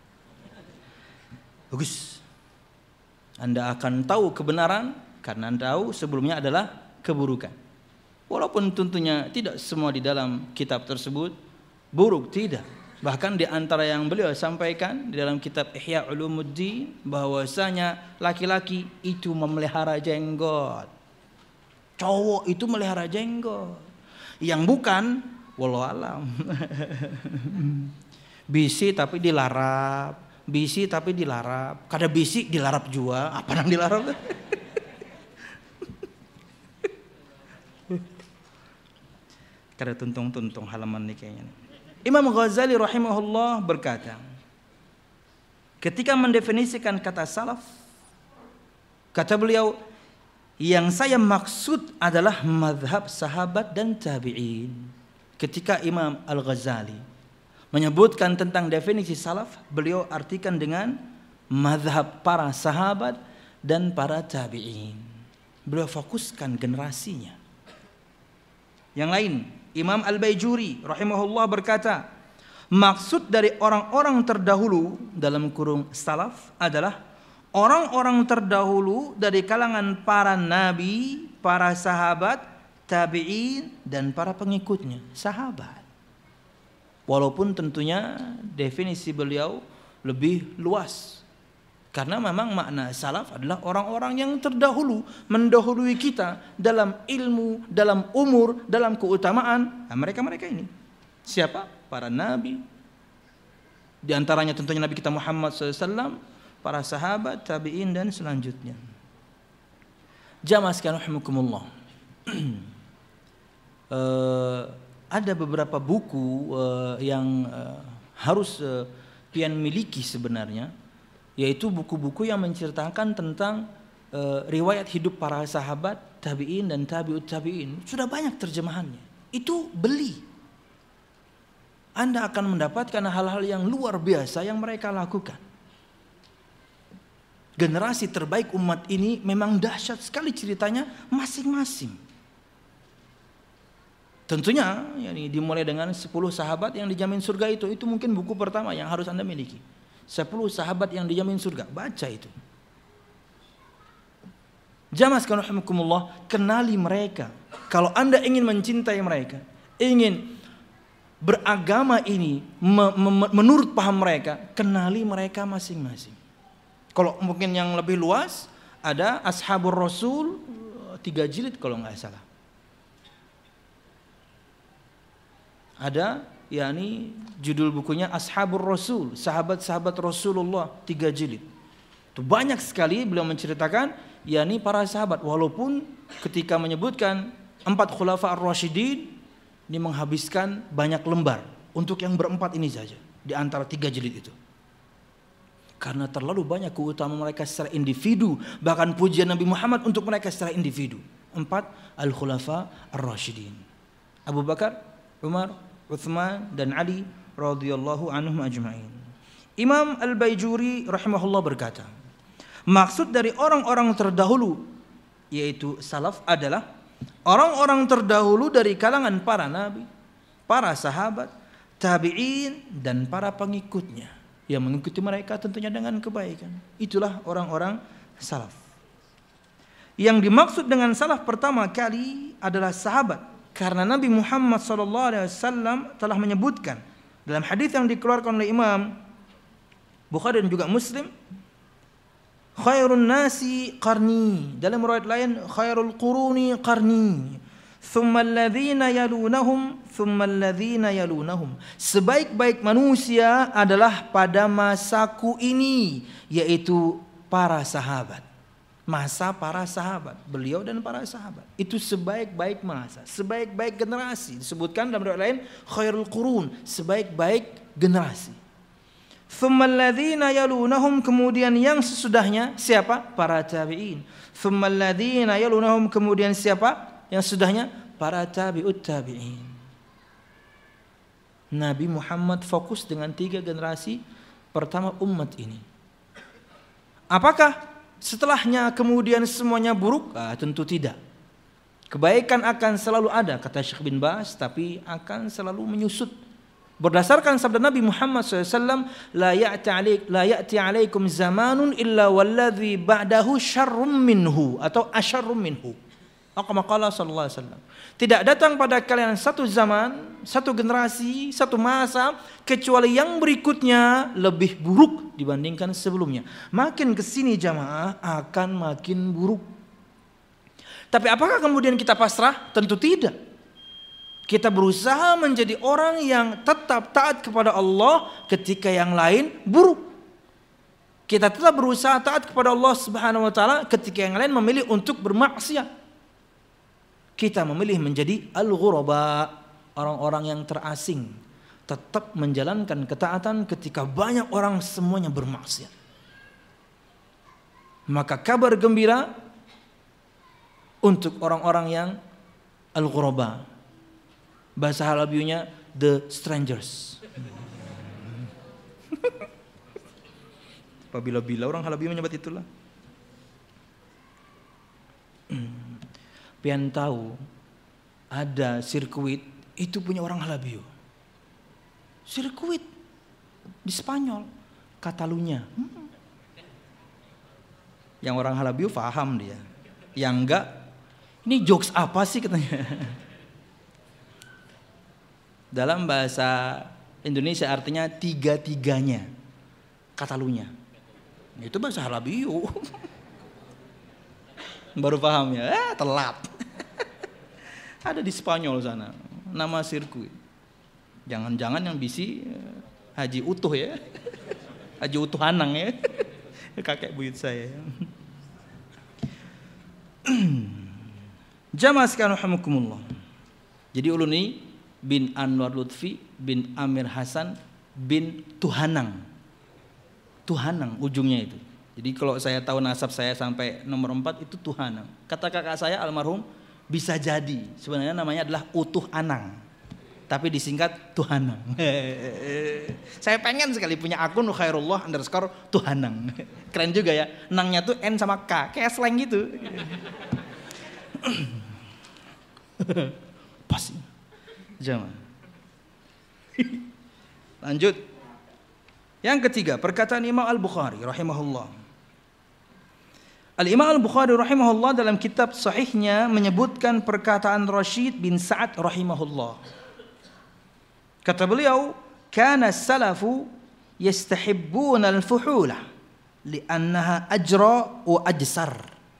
Bagus. Anda akan tahu kebenaran karena Anda tahu sebelumnya adalah keburukan. Walaupun tentunya tidak semua di dalam kitab tersebut buruk, tidak. Bahkan di antara yang beliau sampaikan di dalam kitab Ihya Ulumuddin bahwasanya laki-laki itu memelihara jenggot. Cowok itu melihara jenggot. Yang bukan wallahu alam. Bisi tapi dilarap. Bisi tapi dilarap. Kada bisi dilarap juga. Apa yang dilarap? Kada tuntung-tuntung halaman ini kayaknya. Imam Ghazali rahimahullah berkata, ketika mendefinisikan kata salaf, kata beliau, yang saya maksud adalah mazhab sahabat dan tabi'in. Ketika Imam Al-Ghazali menyebutkan tentang definisi salaf, beliau artikan dengan mazhab para sahabat dan para tabi'in. Beliau fokuskan generasinya. Yang lain, Imam Al-Baijuri rahimahullah berkata, maksud dari orang-orang terdahulu dalam kurung salaf adalah orang-orang terdahulu dari kalangan para nabi, para sahabat, tabi'in dan para pengikutnya, sahabat. Walaupun tentunya definisi beliau lebih luas. Karena memang makna salaf adalah orang-orang yang terdahulu, mendahului kita dalam ilmu, dalam umur, dalam keutamaan. Nah, mereka-mereka ini. Siapa? Para nabi. Di antaranya tentunya Nabi kita Muhammad SAW, para sahabat, tabi'in dan selanjutnya. Jamaah sekalian rahimakumullah. Ada beberapa buku yang harus pian miliki sebenarnya, yaitu buku-buku yang menceritakan tentang riwayat hidup para sahabat, tabi'in dan tabi'ut tabi'in. Sudah banyak terjemahannya. Itu beli. Anda akan mendapatkan hal-hal yang luar biasa yang mereka lakukan. Generasi terbaik umat ini memang dahsyat sekali ceritanya masing-masing. Tentunya yani dimulai dengan 10 sahabat yang dijamin surga itu mungkin buku pertama yang harus Anda miliki. 10 sahabat yang dijamin surga, baca itu. Jamaah sekalian rahimakumullah, kenali mereka. Kalau Anda ingin mencintai mereka, ingin beragama ini menurut paham mereka, kenali mereka masing-masing. Kalau mungkin yang lebih luas, ada Ashabur Rasul 3 jilid kalau nggak salah. Ada yakni judul bukunya Ashabur Rasul, sahabat-sahabat Rasulullah 3 jilid. Itu banyak sekali beliau menceritakan yakni para sahabat, walaupun ketika menyebutkan 4 khulafa ar-rasyidin ini menghabiskan banyak lembar untuk yang berempat ini saja di antara 3 jilid itu. Karena terlalu banyak keutamaan mereka secara individu, bahkan pujian Nabi Muhammad untuk mereka secara individu. 4 al-khulafa ar-rasyidin. Abu Bakar, Umar, Uthman dan Ali radhiyallahu anhum ajma'in. Imam Al-Baijuri rahimahullah berkata, maksud dari orang-orang terdahulu yaitu salaf adalah orang-orang terdahulu dari kalangan para nabi, para sahabat, tabi'in dan para pengikutnya yang mengikuti mereka tentunya dengan kebaikan. Itulah orang-orang salaf. Yang dimaksud dengan salaf pertama kali adalah sahabat, karena Nabi Muhammad SAW telah menyebutkan dalam hadis yang dikeluarkan oleh Imam Bukhari dan juga Muslim, khairun nasi qarni, dalam riwayat lain khairul quruni qarni, thumma alladhina yalunahum, thumma alladhina yalunahum. Sebaik-baik manusia adalah pada masaku ini, yaitu para sahabat. Masa para sahabat, beliau dan para sahabat. Itu sebaik-baik masa, sebaik-baik generasi. Disebutkan dalam riwayat lain khairul qurun, sebaik-baik generasi. Thumma alladhina yalunahum, kemudian yang sesudahnya siapa? Para tabi'in. Thumma alladhina yalunahum, kemudian siapa? Yang sesudahnya? Para tabi'ut tabi'in. Nabi Muhammad fokus dengan 3 generasi pertama umat ini. Apakah setelahnya kemudian semuanya buruk? Tentu tidak. Kebaikan akan selalu ada, kata Syekh bin Baz, tapi akan selalu menyusut. Berdasarkan sabda Nabi Muhammad SAW, la ya'ti alaikum zamanun illa walladhi ba'dahu syarrum minhu, atau asyarrum minhu. Aqamaqala sallallahu alaihi wasallam. Tidak datang pada kalian satu zaman, satu generasi, satu masa, kecuali yang berikutnya lebih buruk dibandingkan sebelumnya. Makin kesini jamaah akan makin buruk. Tapi apakah kemudian kita pasrah? Tentu tidak. Kita berusaha menjadi orang yang tetap taat kepada Allah ketika yang lain buruk. Kita tetap berusaha taat kepada Allah Subhanahu wa taala ketika yang lain memilih untuk bermaksiat. Kita memilih menjadi al-ghuraba, orang-orang yang terasing, tetap menjalankan ketaatan ketika banyak orang semuanya bermaksiat. Maka kabar gembira untuk orang-orang yang al-ghuraba. Bahasa Halabiunya the strangers. Bila-bila orang Halabiu menyebut itulah. Pian tahu ada sirkuit itu punya orang Halabiu. Sirkuit di Spanyol, Katalunya. Yang orang Halabiu paham dia. Yang enggak, ini jokes apa sih katanya. Dalam bahasa Indonesia artinya tiga-tiganya. Katalunya. Itu bahasa Halabiu. Baru paham ya, telat. Ada di Spanyol sana, nama sirkuit. Jangan-jangan yang bisi Haji Utuh ya. Haji Utuh Hanang ya. Kakek buyut saya. Jamaah sekalian rahimakumullah. Jadi uluni bin Anwar Lutfi bin Amir Hasan bin Tuhanang. Tuhanang ujungnya itu. Jadi kalau saya tahu nasab saya sampai nomor 4 itu Tuhanang. Kata kakak saya almarhum, bisa jadi sebenarnya namanya adalah Utuh Anang, tapi disingkat Tuhanang. Saya pengen sekali punya akun Khairullah_Tuhanang. Keren juga ya, nangnya tuh N sama K, kayak slang gitu. Pas. Jangan. Lanjut. Yang ketiga, perkataan Imam Al-Bukhari rahimahullah. Al-Imam Al-Bukhari rahimahullah dalam kitab sahihnya menyebutkan perkataan Rashid bin Sa'ad rahimahullah. Kata beliau, kana salafu yastahibbuna al-fuhulah li'annaha ajra wa ajsar.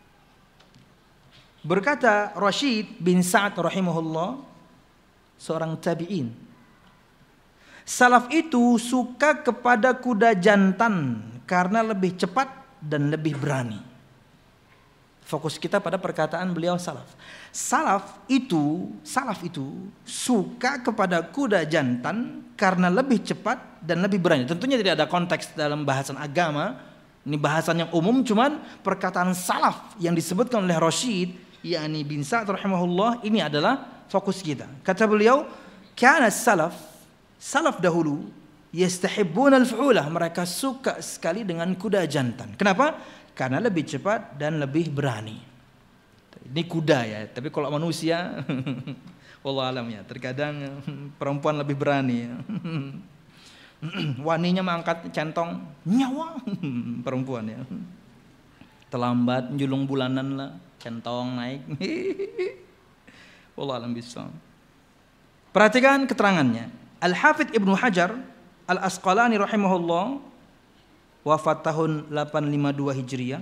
Berkata Rashid bin Sa'ad rahimahullah, seorang tabi'in, salaf itu suka kepada kuda jantan karena lebih cepat dan lebih berani. Fokus kita pada perkataan beliau salaf. Salaf itu suka kepada kuda jantan karena lebih cepat dan lebih berani. Tentunya tidak ada konteks dalam bahasan agama. Ini bahasan yang umum, cuman perkataan salaf yang disebutkan oleh Rashid, yakni bin Sa'ad rahimahullah, ini adalah fokus kita. Kata beliau, kana salaf dahulu yastahibbuna al-fu'ulah, mereka suka sekali dengan kuda jantan. Kenapa? Karena lebih cepat dan lebih berani. Ini kuda ya, tapi kalau manusia wallah alam ya, terkadang perempuan lebih berani ya. Waninya mengangkat centong, nyawa perempuan ya. Terlambat julung bulanan lah, centong naik. Wallah alam bisawab. Perhatikan keterangannya. Al-Hafidz Ibnu Hajar Al-Asqalani rahimahullah, wafat tahun 852 Hijriah,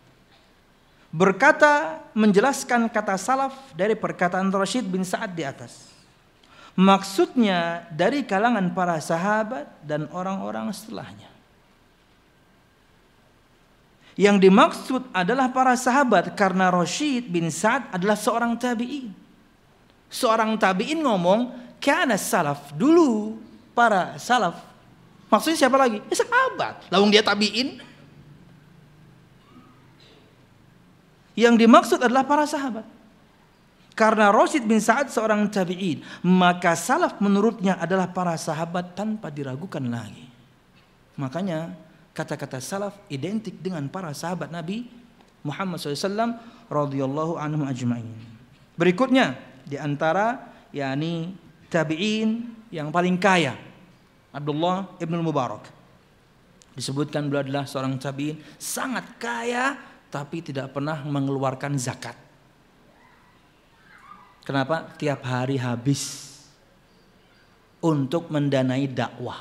berkata menjelaskan kata salaf dari perkataan Rashid bin Sa'ad di atas. Maksudnya dari kalangan para sahabat dan orang-orang setelahnya. Yang dimaksud adalah para sahabat karena Rashid bin Sa'ad adalah seorang tabi'in. Seorang tabi'in ngomong, kana salaf, dulu para salaf. Maksudnya siapa lagi? Ya sahabat. Lawang dia tabi'in. Yang dimaksud adalah para sahabat. Karena Rashid bin Sa'ad seorang tabi'in, maka salaf menurutnya adalah para sahabat tanpa diragukan lagi. Makanya kata-kata salaf identik dengan para sahabat Nabi Muhammad SAW radhiyallahu anhum ajma'in. Berikutnya di antara yakni tabi'in yang paling kaya, Abdullah ibn Mubarak. Disebutkan beliau adalah seorang tabi'in sangat kaya tapi tidak pernah mengeluarkan zakat. Kenapa? Tiap hari habis untuk mendanai dakwah.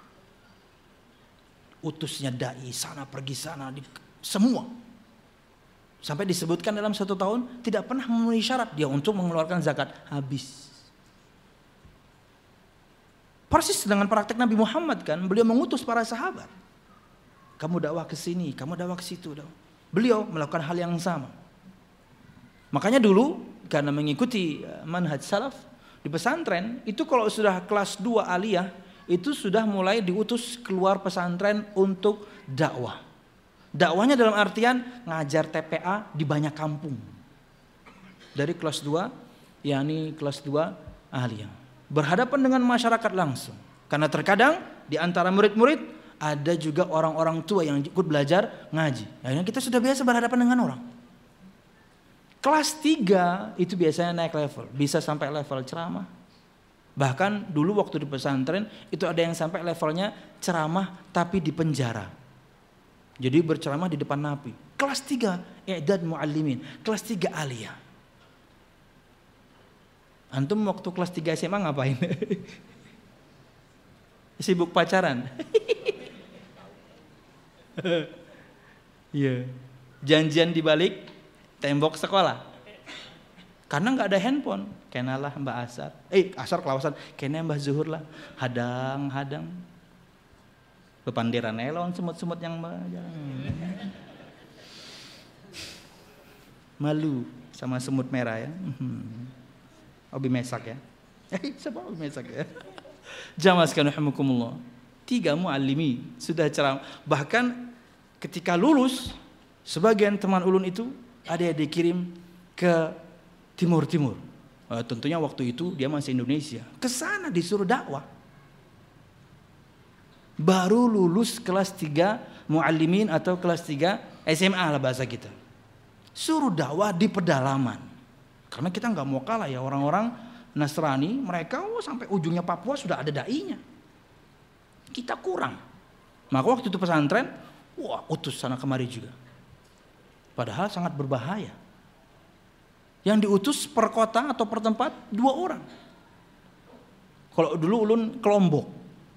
Utusnya dai sana pergi sana semua. Sampai disebutkan dalam 1 tahun tidak pernah memenuhi syarat dia untuk mengeluarkan zakat, habis. Persis dengan praktek Nabi Muhammad kan, beliau mengutus para sahabat. Kamu dakwah ke sini, kamu dakwah ke situ. Beliau melakukan hal yang sama. Makanya dulu karena mengikuti manhaj salaf di pesantren itu kalau sudah kelas 2 aliyah itu sudah mulai diutus keluar pesantren untuk dakwah. Dakwahnya dalam artian ngajar TPA di banyak kampung. Dari kelas 2 yakni kelas 2 aliyah. Berhadapan dengan masyarakat langsung. Karena terkadang di antara murid-murid ada juga orang-orang tua yang ikut belajar ngaji. Akhirnya kita sudah biasa berhadapan dengan orang. Kelas 3 itu biasanya naik level, bisa sampai level ceramah. Bahkan dulu waktu di pesantren itu ada yang sampai levelnya ceramah tapi di penjara. Jadi berceramah di depan napi. Kelas 3 i'dad muallimin, kelas 3 aliyah. Antum waktu kelas 3 SMA ngapain? Sibuk pacaran. Iya. Janjian di balik tembok sekolah. Karena nggak ada handphone. Kenalah Mbak Asar. Asar kelawasan. Kena Mbak Zuhur lah. Hadang. Bepandiran elon semut-semut yang malu sama semut merah ya. Obi mesak ya. Siapa Obi mesak ya? Jamaah sekalian rahimakumullah. 3 muallimi sudah ceramah. Bahkan ketika lulus, sebagian teman ulun itu ada yang dikirim ke timur. Tentunya waktu itu dia masih Indonesia. Ke sana disuruh dakwah. Baru lulus kelas 3 muallimin atau kelas 3 SMA lah bahasa kita. Suruh dakwah di pedalaman. Karena kita nggak mau kalah ya, orang-orang Nasrani mereka sampai ujungnya Papua sudah ada dai-nya. Kita kurang. Maka waktu itu pesantren, utus sana kemari juga. Padahal sangat berbahaya. Yang diutus per kota atau per tempat 2 orang. Kalau dulu ulun ke Lombok.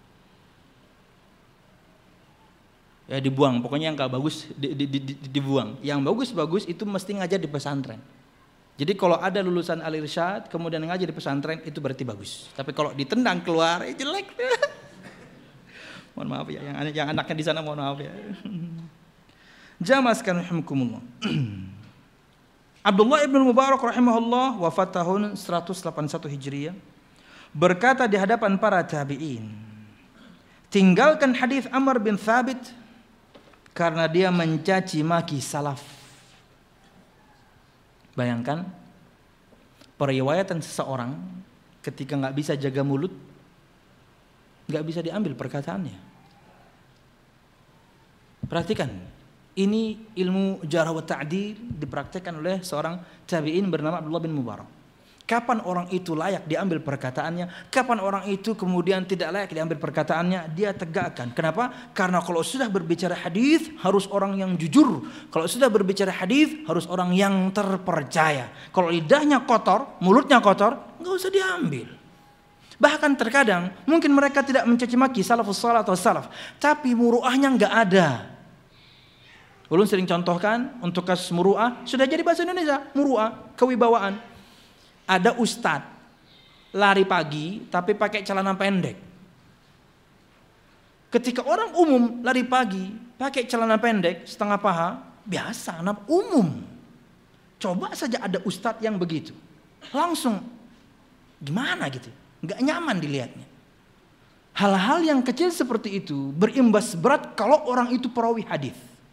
Ya dibuang, pokoknya yang gak bagus dibuang. Yang bagus-bagus itu mesti ngajar di pesantren. Jadi kalau ada lulusan Al-Irsyad kemudian ngajar di pesantren itu berarti bagus. Tapi kalau ditendang keluar jelek. Mohon maaf ya, yang anaknya di sana mohon maaf ya. Jamaah sekalian rahimakumullah. Abdullah ibn Mubarak rahimahullah wafat tahun 181 Hijriah. Berkata di hadapan para tabi'in, tinggalkan hadis Amr bin Thabit karena dia mencaci maki salaf. Bayangkan periwayatan seseorang ketika nggak bisa jaga mulut, nggak bisa diambil perkataannya. Perhatikan, ini ilmu jarh wa ta'dil dipraktekkan oleh seorang tabi'in bernama Abdullah bin Mubarak. Kapan orang itu layak diambil perkataannya, kapan orang itu kemudian tidak layak diambil perkataannya, dia tegakkan. Kenapa? Karena kalau sudah berbicara hadis harus orang yang jujur. Kalau sudah berbicara hadis harus orang yang terpercaya. Kalau lidahnya kotor, mulutnya kotor, nggak usah diambil. Bahkan terkadang mungkin mereka tidak mencaci maki salafus salih atau salaf, tapi muruahnya nggak ada. Ulun sering contohkan untuk kasus muruah, sudah jadi bahasa Indonesia, muruah, kewibawaan. Ada ustadz lari pagi tapi pakai celana pendek. Ketika orang umum lari pagi pakai celana pendek setengah paha, biasa, umum. Coba saja ada ustadz yang begitu, langsung gimana gitu, nggak nyaman dilihatnya. Hal-hal yang kecil seperti itu berimbas berat kalau orang itu perawi hadis.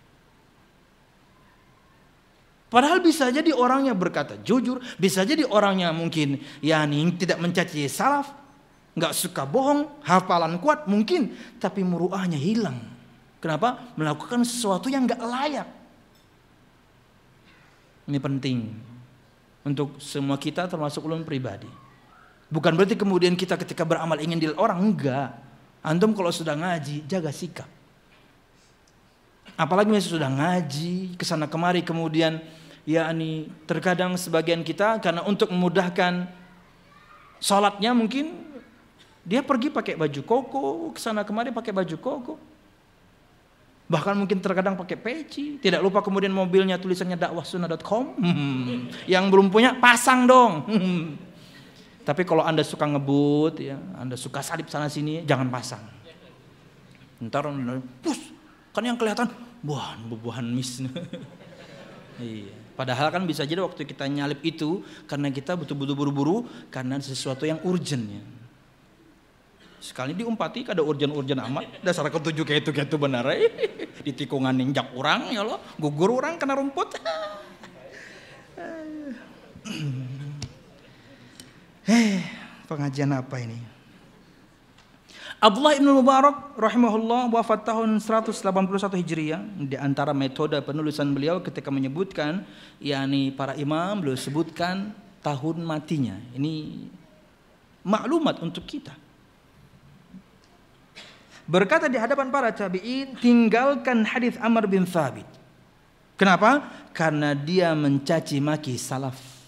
Padahal bisa jadi orangnya berkata jujur, bisa jadi orangnya mungkin tidak mencaci salaf, nggak suka bohong, hafalan kuat mungkin, tapi muruahnya hilang. Kenapa? Melakukan sesuatu yang nggak layak. Ini penting untuk semua kita termasuk ulun pribadi. Bukan berarti kemudian kita ketika beramal ingin dilihat orang, enggak. Antum kalau sudah ngaji jaga sikap. Apalagi misalnya sudah ngaji kesana kemari kemudian terkadang sebagian kita karena untuk memudahkan sholatnya mungkin dia pergi pakai baju koko, kesana kemari pakai baju koko, bahkan mungkin terkadang pakai peci. Tidak lupa kemudian mobilnya tulisannya dakwahsunnah.com. Yang belum punya pasang dong. Tapi kalau Anda suka ngebut Anda suka salib sana sini, jangan pasang. Ntar kan yang kelihatan buah-buahan mis. Iya. Padahal kan bisa jadi waktu kita nyalip itu karena kita betul-betul buru-buru karena sesuatu yang urgent ya. Sekali diumpati kada urgent-urgent amat, dasar ketujuh kayak itu benar. Di tikungan ninjak orang ya lo, gugur orang kena rumput. Pengajian apa ini? Abdullah ibn Mubarak rahimahullah wafat tahun 181 Hijriah. Di antara metode penulisan beliau ketika menyebutkan para imam, beliau sebutkan tahun matinya. Ini maklumat untuk kita. Berkata di hadapan para tabi'in, tinggalkan hadis Amr bin Thabit. Kenapa? Karena dia mencaci maki salaf.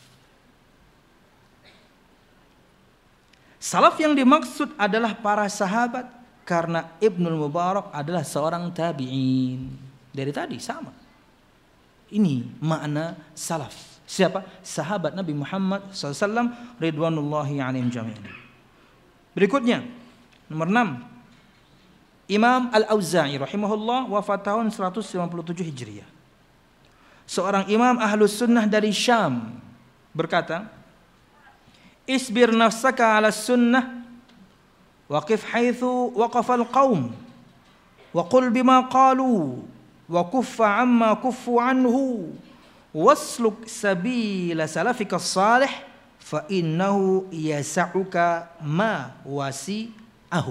Salaf yang dimaksud adalah para sahabat karena Ibnul Mubarak adalah seorang tabi'in. Dari tadi sama. Ini makna salaf. Siapa? Sahabat Nabi Muhammad SAW ridwanullahi alaihim jami'an. Berikutnya nomor 6, Imam Al-Auza'i rahimahullah wafat tahun 157 Hijriah. Seorang imam Ahlus Sunnah dari Syam berkata, isbir nafsaka ala sunnah waqif haitsu waqafal qaum wa qul bima qalu wa kuffa amma kuffu anhu wasluk sabila salafika salih fa innahu yas'uka ma wasi'ahum.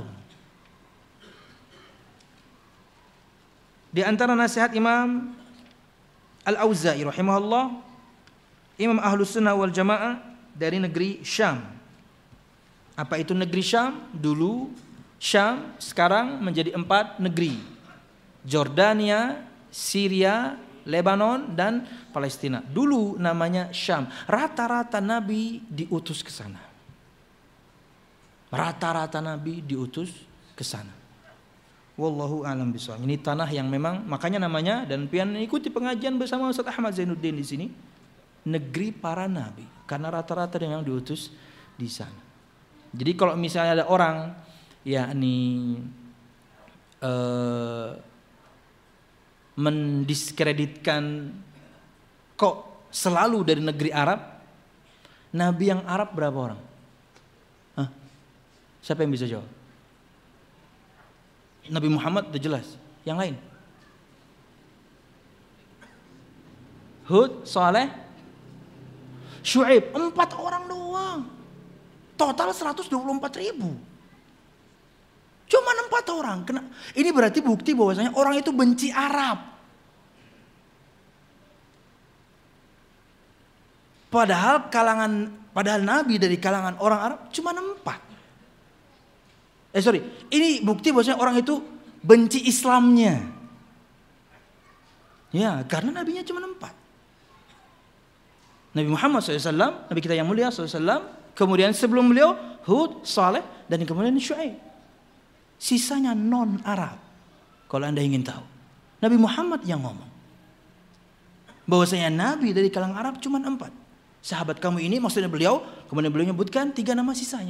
Di antara nasihat Imam Al-Auza'i rahimahullah, Imam Ahlus Sunnah wal Jamaah dari negeri Syam. Apa itu negeri Syam? Dulu Syam sekarang menjadi 4 negeri. Jordania, Syria, Lebanon dan Palestina. Dulu namanya Syam. Rata-rata nabi diutus ke sana. Rata-rata Nabi diutus ke sana. Wallahu a'lam bishawab. Ini tanah yang memang makanya namanya, dan pian ikuti pengajian bersama Ustaz Ahmad Zainuddin di sini, negeri para nabi, karena rata-rata yang diutus di sana. Jadi kalau misalnya ada orang yakni mendiskreditkan kok selalu dari negeri Arab, nabi yang Arab berapa orang? Hah? Siapa yang bisa jawab? Nabi Muhammad udah jelas. Yang lain? Hud, Saleh, Syuaib, 4 orang doang. Total 124.000. Cuma 4 orang. Ini berarti bukti bahwasanya orang itu benci Arab. Padahal Nabi dari kalangan orang Arab cuma 4. Ini bukti bahwasanya orang itu benci Islamnya. Ya, karena nabinya cuma 4. Nabi Muhammad SAW, Nabi kita yang mulia SAW, kemudian sebelum beliau Hud, Saleh, dan kemudian Syuaib. Sisanya non-Arab. Kalau Anda ingin tahu, Nabi Muhammad yang ngomong bahwasanya nabi dari kalangan Arab cuma 4. Sahabat kamu ini maksudnya beliau, kemudian beliau menyebutkan 3 nama sisanya.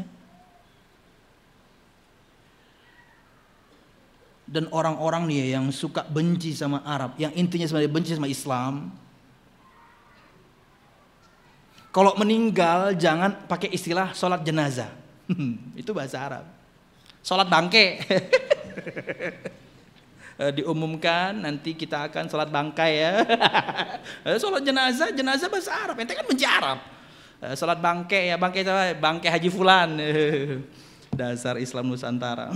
Dan orang-orang nih yang suka benci sama Arab, yang intinya sebenarnya benci sama Islam, kalau meninggal jangan pakai istilah sholat jenazah. Itu bahasa Arab. Sholat bangke. Diumumkan nanti kita akan sholat bangkai ya. Sholat jenazah bahasa Arab. Ente kan benci Arab. Sholat bangke ya, bangke Haji Fulan. Dasar Islam Nusantara.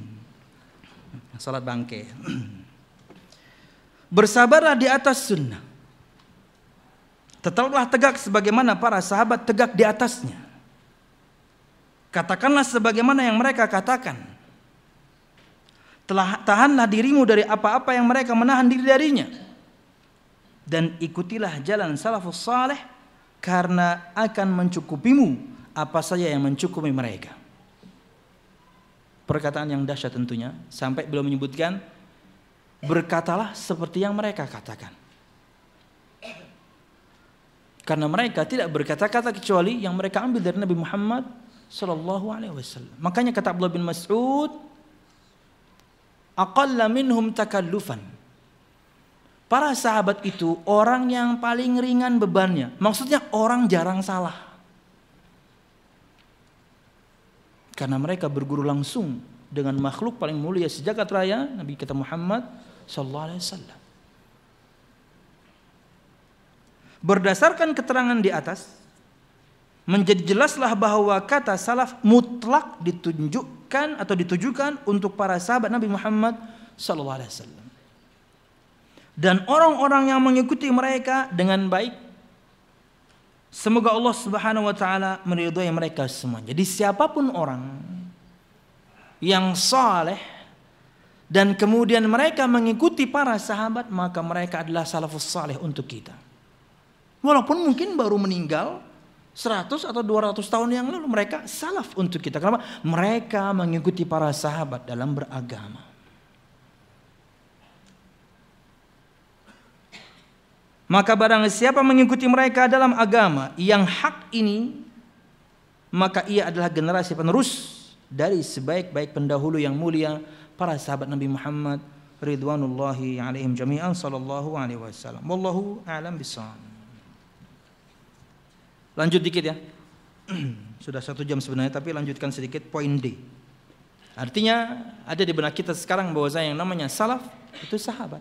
Salat bangke. Bersabarlah di atas sunnah. Tetaplah tegak sebagaimana para sahabat tegak di atasnya. Katakanlah sebagaimana yang mereka katakan. Tahanlah dirimu dari apa-apa yang mereka menahan diri darinya. Dan ikutilah jalan salafus saleh, karena akan mencukupimu apa saja yang mencukupi mereka. Perkataan yang dahsyat tentunya, sampai beliau menyebutkan berkatalah seperti yang mereka katakan, karena mereka tidak berkata-kata kecuali yang mereka ambil dari Nabi Muhammad SAW. Makanya kata Abdullah bin Mas'ud, aqalla minhum takallufan. Para sahabat itu orang yang paling ringan bebannya, maksudnya orang jarang salah. Karena mereka berguru langsung dengan makhluk paling mulia sejagat raya, Nabi kita Muhammad sallallahu alaihi wasallam. Berdasarkan keterangan di atas, menjadi jelaslah bahwa kata salaf mutlak ditunjukkan atau ditujukan untuk para sahabat Nabi Muhammad sallallahu alaihi wasallam. Dan orang-orang yang mengikuti mereka dengan baik, semoga Allah Subhanahu wa taala meridhai mereka semua. Jadi siapapun orang yang saleh dan kemudian mereka mengikuti para sahabat, maka mereka adalah salafus saleh untuk kita. Walaupun mungkin baru meninggal 100 atau 200 tahun yang lalu, mereka salaf untuk kita. Kenapa? Mereka mengikuti para sahabat dalam beragama. Maka barang siapa mengikuti mereka dalam agama yang hak ini, maka ia adalah generasi penerus dari sebaik-baik pendahulu yang mulia, para sahabat Nabi Muhammad ridwanullahi alaihim jami'an sallallahu alaihi wasallam. Wallahu a'lam bishawab. Lanjut dikit ya. Sudah 1 jam sebenarnya, tapi lanjutkan sedikit poin D. Artinya ada di benak kita sekarang bahwa yang namanya salaf itu sahabat.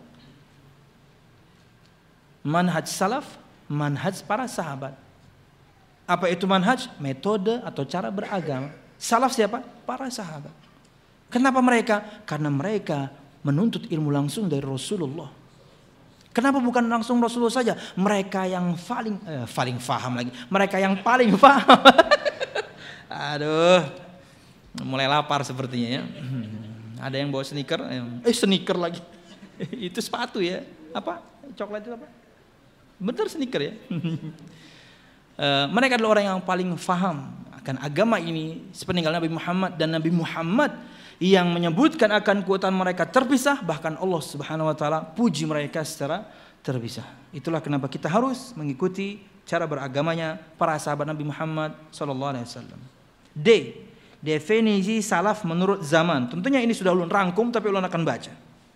Manhaj salaf, manhaj para sahabat. Apa itu manhaj? Metode atau cara beragama. Salaf siapa? Para sahabat. Kenapa mereka? Karena mereka menuntut ilmu langsung dari Rasulullah. Kenapa bukan langsung Rasulullah saja? Mereka yang paling faham lagi. Mereka yang paling faham. Aduh, mulai lapar sepertinya ya. Ada yang bawa sneaker, sneaker lagi. Itu sepatu ya? Apa? Coklat itu apa? Bener sneaker ya. Mereka adalah orang yang paling faham akan Kan agama ini sepeninggal Nabi Muhammad, dan Nabi Muhammad yang menyebutkan akan keutamaan mereka terpisah, bahkan Allah Subhanahu wa taala puji mereka secara terpisah. Itulah kenapa kita harus mengikuti cara beragamanya para sahabat Nabi Muhammad sallallahu alaihi wasallam. D. Definisi salaf menurut zaman. Tentunya ini sudah ulun rangkum tapi ulun akan baca.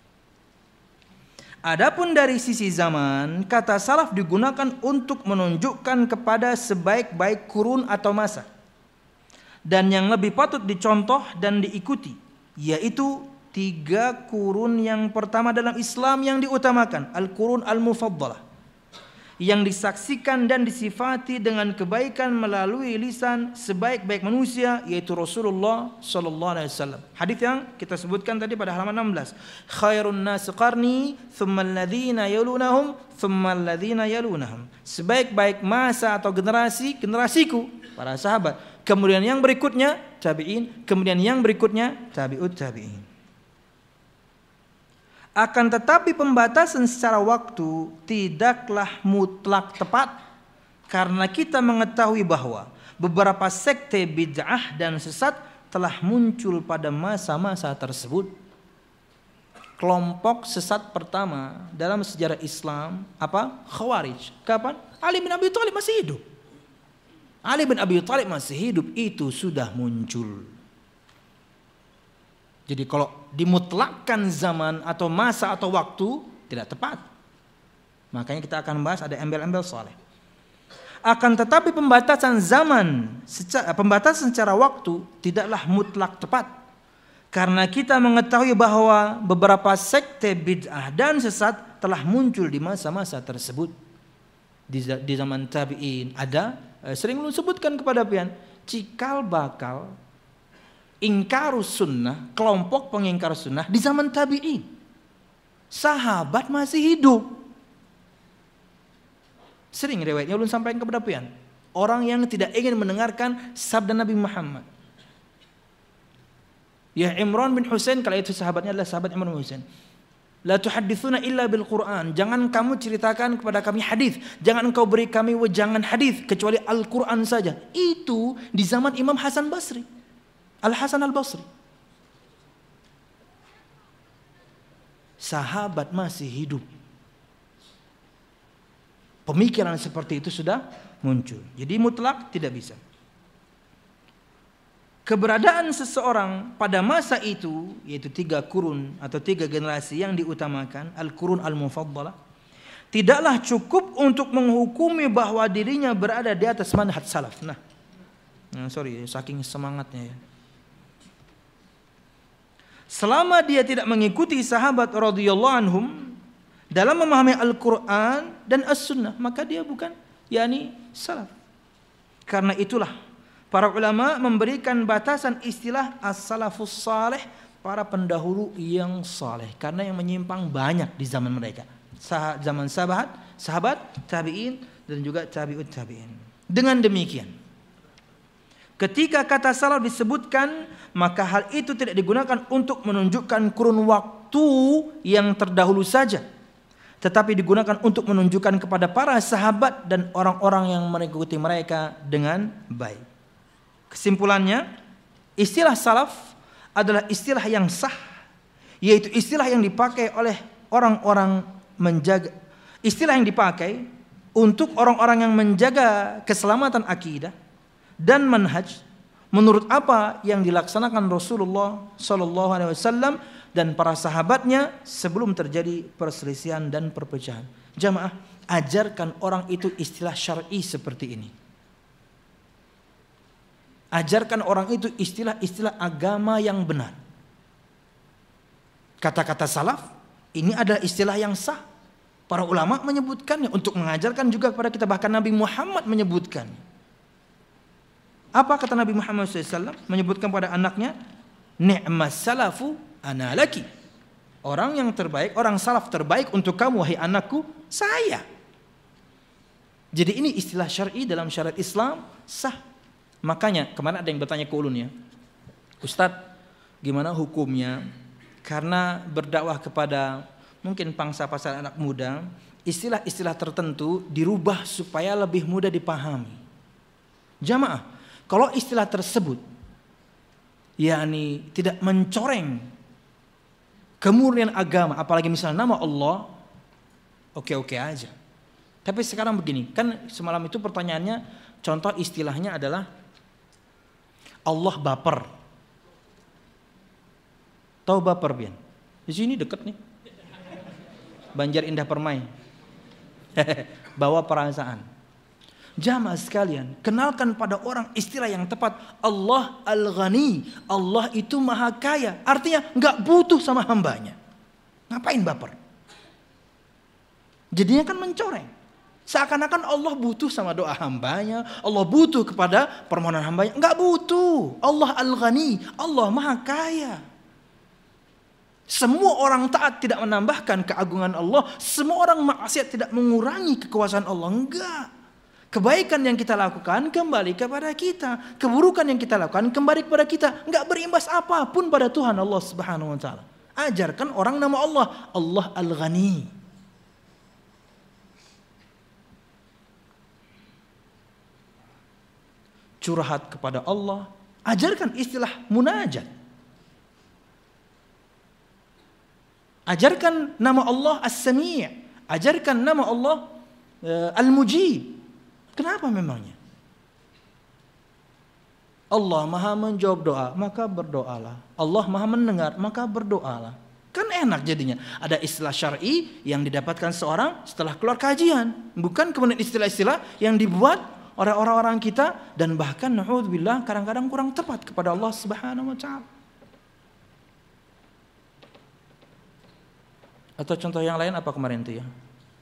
Adapun dari sisi zaman, kata salaf digunakan untuk menunjukkan kepada sebaik-baik kurun atau masa, dan yang lebih patut dicontoh dan diikuti, yaitu 3 kurun yang pertama dalam Islam yang diutamakan, al-qurun al-mufaddalah, yang disaksikan dan disifati dengan kebaikan melalui lisan sebaik-baik manusia, yaitu Rasulullah sallallahu alaihi wasallam. Hadis yang kita sebutkan tadi pada halaman 16. Khairun nas qarni, tsumma alladhina yalunahum, tsumma alladhina yalunahum. Sebaik-baik masa atau generasiku, para sahabat. Kemudian yang berikutnya tabi'in, kemudian yang berikutnya tabi'ut tabi'in. Akan tetapi pembatasan secara waktu tidaklah mutlak tepat, karena kita mengetahui bahwa beberapa sekte bid'ah dan sesat telah muncul pada masa-masa tersebut. Kelompok sesat pertama dalam sejarah Islam apa? Khawarij. Kapan? Ali bin Abi Thalib masih hidup. Ali bin Abi Thalib masih hidup, itu sudah muncul. Jadi kalau dimutlakkan zaman atau masa atau waktu tidak tepat. Makanya kita akan bahas ada embel-embel saleh. Akan tetapi pembatasan zaman, pembatasan secara waktu tidaklah mutlak tepat, karena kita mengetahui bahwa beberapa sekte bid'ah dan sesat telah muncul di masa-masa tersebut. Di zaman tabi'in ada, sering lu sebutkan kepada pian, cikal bakal ingkarus sunnah, kelompok pengingkar sunnah di zaman tabi'in. Sahabat masih hidup. Sering riwayatnya ulun sampaikan kepada pian, orang yang tidak ingin mendengarkan sabda Nabi Muhammad. Ya Imran bin Husain, kalau itu sahabatnya adalah sahabat Imran bin Husain. La tuhadditsuna illa bil Qur'an. Jangan kamu ceritakan kepada kami hadis, jangan engkau beri kami wejangan hadis kecuali Al-Qur'an saja. Itu di zaman Imam Hasan Basri. Al-Hasan Al-Basri. Sahabat masih hidup. Pemikiran seperti itu sudah muncul. Jadi mutlak tidak bisa. Keberadaan seseorang pada masa itu, yaitu 3 kurun atau 3 generasi yang diutamakan, Al-Qurun Al-Mufaddalah, tidaklah cukup untuk menghukumi bahwa dirinya berada di atas manhaj salaf. Sorry, saking semangatnya ya. Selama dia tidak mengikuti sahabat radhiyallahu anhum dalam memahami Al-Quran dan As-Sunnah, maka dia bukan salaf. Karena itulah para ulama memberikan batasan istilah as-salafus salih, para pendahulu yang saleh, karena yang menyimpang banyak di zaman mereka. Zaman sahabat, tabi'in dan juga tabi'ut tabi'in. Dengan demikian, ketika kata salaf disebutkan, maka hal itu tidak digunakan untuk menunjukkan kurun waktu yang terdahulu saja, tetapi digunakan untuk menunjukkan kepada para sahabat dan orang-orang yang mengikuti mereka dengan baik. Kesimpulannya, istilah salaf adalah istilah yang sah, yaitu istilah yang dipakai oleh orang-orang istilah yang dipakai untuk orang-orang yang menjaga keselamatan akidah dan manhaj menurut apa yang dilaksanakan Rasulullah sallallahu alaihi wasallam dan para sahabatnya sebelum terjadi perselisihan dan perpecahan. Jamaah, ajarkan orang itu istilah syar'i seperti ini. Ajarkan orang itu istilah-istilah agama yang benar. Kata-kata salaf ini adalah istilah yang sah. Para ulama menyebutkannya untuk mengajarkan juga kepada kita, bahkan Nabi Muhammad menyebutkannya. Apa kata Nabi Muhammad SAW? Menyebutkan pada anaknya, ni'mas salafu ana laki. Orang yang terbaik, orang salaf terbaik untuk kamu wahai anakku, saya. Jadi ini istilah syar'i dalam syariat Islam sah. Makanya kemarin ada yang bertanya ke ulun ya, Ustadz, gimana hukumnya? Karena berdakwah kepada mungkin pangsa pasar anak muda, istilah-istilah tertentu dirubah supaya lebih mudah dipahami. Jamaah, Kalau istilah tersebut yakni tidak mencoreng kemurnian agama, apalagi misalnya nama Allah, oke-oke aja. Tapi sekarang begini, kan semalam itu pertanyaannya, contoh istilahnya adalah Allah baper. Tahu baper, Bian? Di sini deket nih. Banjar Indah Permai. Bawa perasaan. Jamaah sekalian, kenalkan pada orang istilah yang tepat. Allah Al-Ghani, Allah itu maha kaya. Artinya gak butuh sama hambanya. Ngapain baper? Jadinya kan mencoreng. Seakan-akan Allah butuh sama doa hambanya, Allah butuh kepada permohonan hambanya. Gak butuh. Allah Al-Ghani, Allah maha kaya. Semua orang taat tidak menambahkan keagungan Allah. Semua orang maksiat tidak mengurangi kekuasaan Allah. Enggak. Kebaikan yang kita lakukan kembali kepada kita. Keburukan yang kita lakukan kembali kepada kita. Enggak berimbas apapun pada Tuhan Allah Subhanahu wa taala. Ajarkan orang nama Allah, Allah Al-Ghani. Curhat kepada Allah, ajarkan istilah munajat. Ajarkan nama Allah As-Sami', ajarkan nama Allah Al-Mujib. Kenapa memangnya? Allah maha menjawab doa, maka berdoalah. Allah maha mendengar, maka berdoalah. Kan enak jadinya. Ada istilah syar'i yang didapatkan seorang setelah keluar kajian. Bukan kemudian istilah-istilah yang dibuat oleh orang-orang kita. Dan bahkan na'udzubillah kadang-kadang kurang tepat kepada Allah Subhanahu wa ta'ala. Atau contoh yang lain apa kemarin itu ya?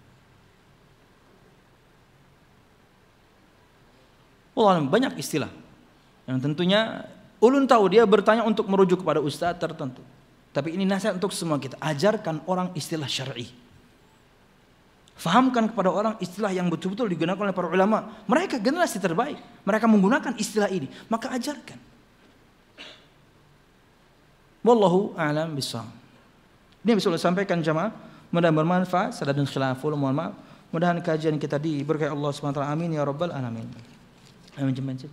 Banyak istilah yang tentunya ulun tahu dia bertanya untuk merujuk kepada ustaz tertentu. Tapi ini nasihat untuk semua kita. Ajarkan orang istilah syar'i. Fahamkan kepada orang istilah yang betul-betul digunakan oleh para ulama. Mereka generasi terbaik. Mereka menggunakan istilah ini. Maka ajarkan. Wallahu a'lam bishawab. Ini bisa saya sampaikan jamaah. Mudah-mudahan bermanfaat. Sadadun khilaful. Mohon maaf. Mudah-mudahan kajian kita diberkahi Allah SWT. Amin ya rabbal alamin. Pensil.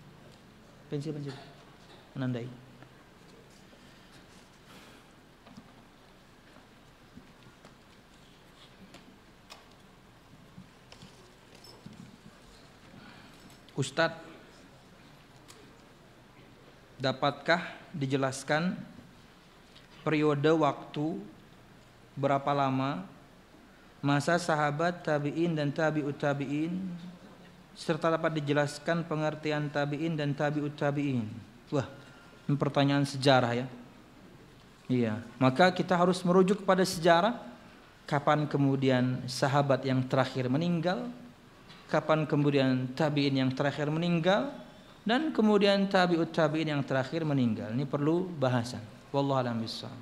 Menandai. Ustadz, dapatkah dijelaskan periode waktu berapa lama masa sahabat tabi'in dan tabi'ut tabi'in, serta dapat dijelaskan pengertian tabi'in dan tabi'ut tabi'in? Wah, ini pertanyaan sejarah ya. Iya, maka kita harus merujuk kepada sejarah. Kapan kemudian sahabat yang terakhir meninggal, kapan kemudian tabi'in yang terakhir meninggal, dan kemudian tabi'ut tabi'in yang terakhir meninggal. Ini perlu bahasan. Wallahu a'lam bishawab.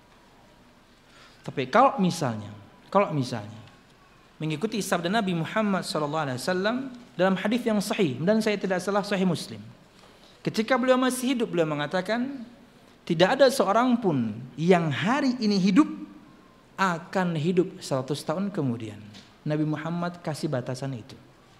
Tapi kalau misalnya mengikuti sabda Nabi Muhammad SAW dalam hadis yang sahih, dan saya tidak salah sahih Muslim, ketika beliau masih hidup, beliau mengatakan tidak ada seorang pun yang hari ini hidup akan hidup 100 tahun kemudian. Nabi Muhammad kasih batasan itu.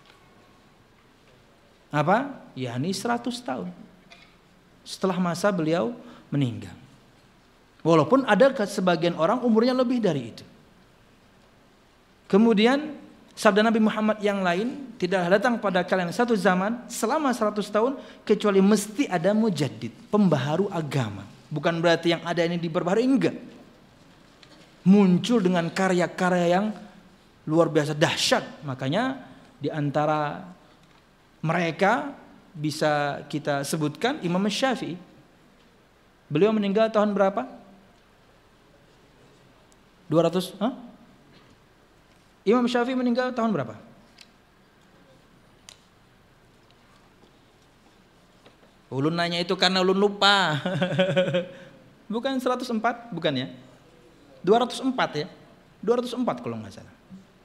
Apa? yakni 100 tahun setelah masa beliau meninggal. Walaupun ada sebagian orang umurnya lebih dari itu. Kemudian sabda Nabi Muhammad yang lain, tidak datang pada kalian satu zaman selama 100 tahun kecuali mesti ada mujaddid, pembaharu agama. Bukan berarti yang ada ini diperbaharui, enggak. Muncul dengan karya-karya yang luar biasa dahsyat. Makanya di antara mereka bisa kita sebutkan Imam Syafi'i. Beliau meninggal tahun berapa? 200? Imam Syafi'i meninggal tahun berapa? Ulun nanya itu karena ulun lupa. Bukan 104, bukan ya? 204 ya? 204 kalau nggak salah.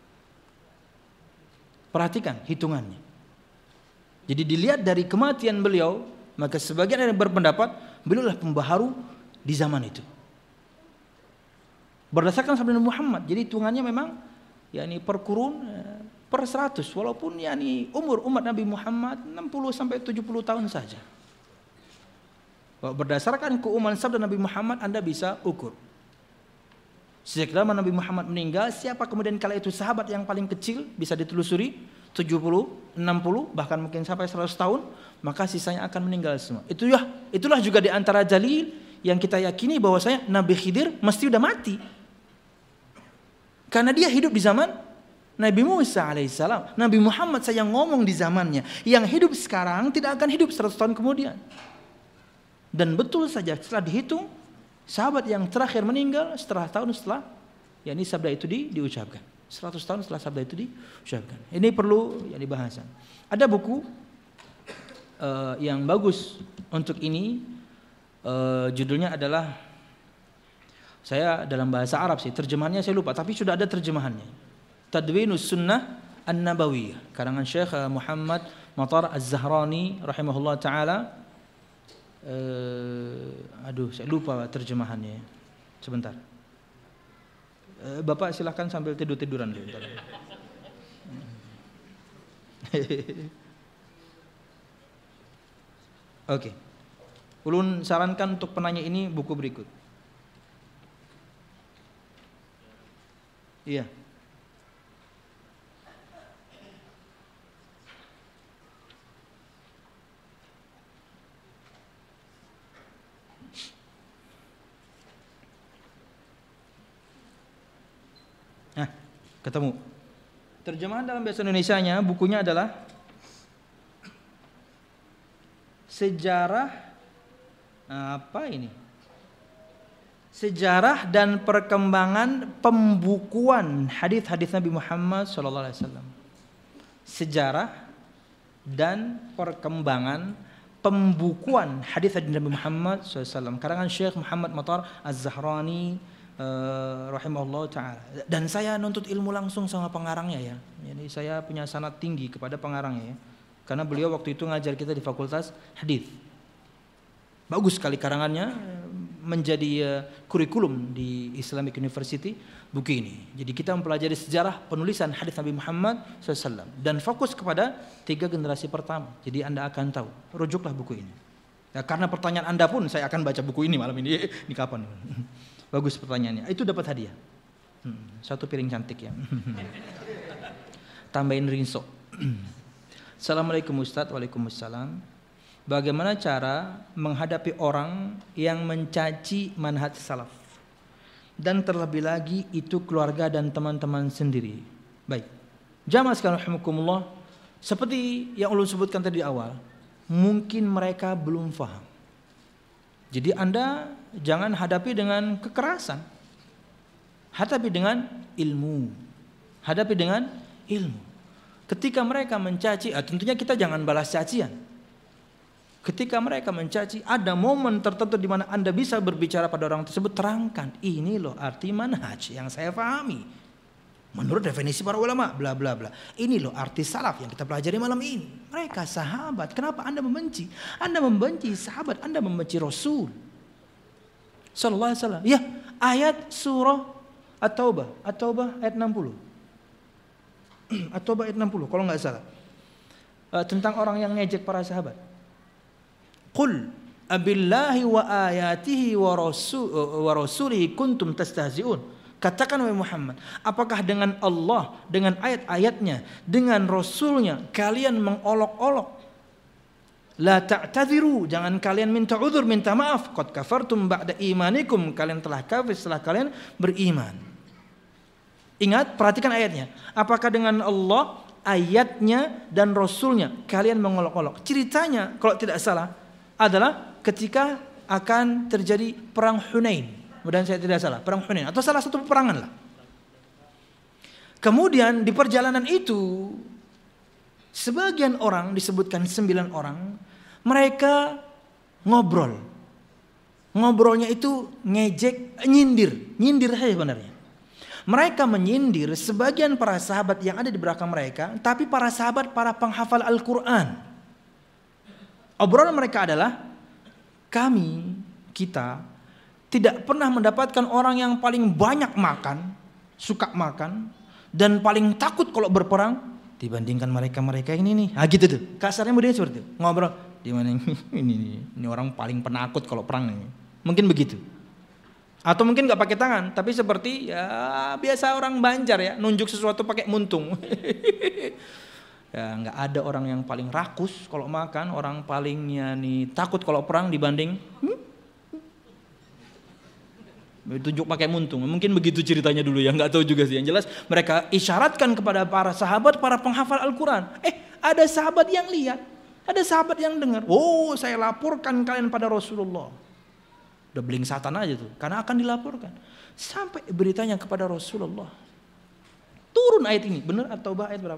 Perhatikan hitungannya. Jadi dilihat dari kematian beliau, maka sebagian ada yang berpendapat beliau adalah pembaharu di zaman itu. Berdasarkan sabda Muhammad, jadi hitungannya memang yakni per kurun per 100, walaupun yakni umur umat Nabi Muhammad 60 sampai 70 tahun saja. Berdasarkan keumuman sabda Nabi Muhammad Anda bisa ukur. Sejak zaman Nabi Muhammad meninggal, siapa kemudian kala itu sahabat yang paling kecil, bisa ditelusuri 70, 60, bahkan mungkin sampai 100 tahun, maka sisanya akan meninggal semua. Itulah juga di antara dalil yang kita yakini bahwasanya Nabi Khidir mesti udah mati. Karena dia hidup di zaman Nabi Musa alaihissalam. Nabi Muhammad saya ngomong di zamannya. Yang hidup sekarang tidak akan hidup 100 tahun kemudian. Dan betul saja setelah dihitung, sahabat yang terakhir meninggal setelah yakni sabda itu diucapkan. 100 tahun setelah sabda itu diucapkan. Ini perlu dibahas. Ada buku yang bagus untuk ini, judulnya adalah, saya dalam bahasa Arab sih, terjemahannya saya lupa, tapi sudah ada terjemahannya. Tadwinus Sunnah An-Nabawiyah, karangan Syekh Muhammad Matar Az-Zahrani rahimahullah taala. Saya lupa terjemahannya. Sebentar. Bapak silahkan sambil tiduran dulu. Oke. Ulun sarankan untuk penanya ini buku berikut. Iya. Nah, ketemu. Terjemahan dalam bahasa Indonesianya, bukunya adalah Sejarah dan perkembangan pembukuan hadis-hadis Nabi Muhammad SAW. Sejarah dan perkembangan pembukuan hadis-hadis Nabi Muhammad SAW. Karangan Syekh Muhammad Matar Az-Zahrani rahimahullah ta'ala. Dan saya nuntut ilmu langsung sama pengarangnya ya. Jadi saya punya sanad tinggi kepada pengarangnya ya. Karena beliau waktu itu ngajar kita di Fakultas Hadis. Bagus sekali karangannya, menjadi kurikulum di Islamic University buku ini. Jadi kita mempelajari sejarah penulisan hadis Nabi Muhammad SAW dan fokus kepada 3 generasi pertama. Jadi Anda akan tahu. Rujuklah buku ini. Ya, karena pertanyaan Anda pun saya akan baca buku ini malam ini. Ini kapan? Bagus pertanyaannya. Itu dapat hadiah. 1 piring cantik ya. Tambahin rinso. Assalamualaikum Ustaz. Waalaikumsalam. Bagaimana cara menghadapi orang yang mencaci manhaj salaf? Dan terlebih lagi itu keluarga dan teman-teman sendiri. Baik. Jamaah sekalian rahimakumullah, seperti yang ulun sebutkan tadi di awal, mungkin mereka belum paham. Jadi Anda jangan hadapi dengan kekerasan. Hadapi dengan ilmu. Hadapi dengan ilmu. Ketika mereka mencaci, tentunya kita jangan balas cacian. Ketika mereka mencaci, ada momen tertentu di mana Anda bisa berbicara pada orang tersebut, terangkan, ini loh arti manhaj yang saya pahami. Menurut definisi para ulama, bla bla bla. Ini loh arti salaf yang kita pelajari malam ini. Mereka sahabat, kenapa Anda membenci? Anda membenci sahabat, Anda membenci Rasul sallallahu alaihi wasallam. Ya, ayat surah At-Taubah ayat 60. At-Taubah ayat 60 kalau enggak salah. Tentang orang yang ngejek para sahabat. Qul abillahi wa ayatihi wa rasulihi kuntum tastahzi'un. Katakan wahai Muhammad, apakah dengan Allah, dengan ayat-ayatnya, dengan Rasulnya kalian mengolok-olok? La ta'tadiru, jangan kalian minta uzur, minta maaf. Qad kafartum ba'da imanikum, kalian telah kafir setelah kalian beriman. Ingat, perhatikan ayatnya. Apakah dengan Allah, ayatnya dan Rasulnya kalian mengolok-olok? Ceritanya kalau tidak salah adalah ketika akan terjadi perang Hunain. Mudah saya tidak salah, perang Hunain atau salah satu peperangan lah. Kemudian di perjalanan itu sebagian orang, disebutkan 9 orang, mereka ngobrol. Ngobrolnya itu ngejek, nyindir saja sebenarnya. Mereka menyindir sebagian para sahabat yang ada di belakang mereka, tapi para sahabat, para penghafal Al-Quran. Obrolan mereka adalah, kita tidak pernah mendapatkan orang yang paling banyak makan, suka makan, dan paling takut kalau berperang dibandingkan mereka ini nih. Ah gitu tuh. Kasarnya modelnya seperti itu. Ngobrol, di mana ini orang paling penakut kalau perang ini. Mungkin begitu. Atau mungkin nggak pakai tangan, tapi seperti ya biasa orang Banjar ya, nunjuk sesuatu pakai muntung. Ya nggak ada orang yang paling rakus kalau makan, orang palingnya nih takut kalau perang dibanding tunjuk pakai muntung. Mungkin begitu ceritanya dulu ya, nggak tahu juga sih. Yang jelas mereka isyaratkan kepada para sahabat, para penghafal Al-Quran. Ada sahabat yang lihat, ada sahabat yang dengar. Oh, saya laporkan kalian pada Rasulullah. Udah beling satan aja tuh, karena akan dilaporkan. Sampai beritanya kepada Rasulullah. Turun ayat ini, benar atau ayat berapa?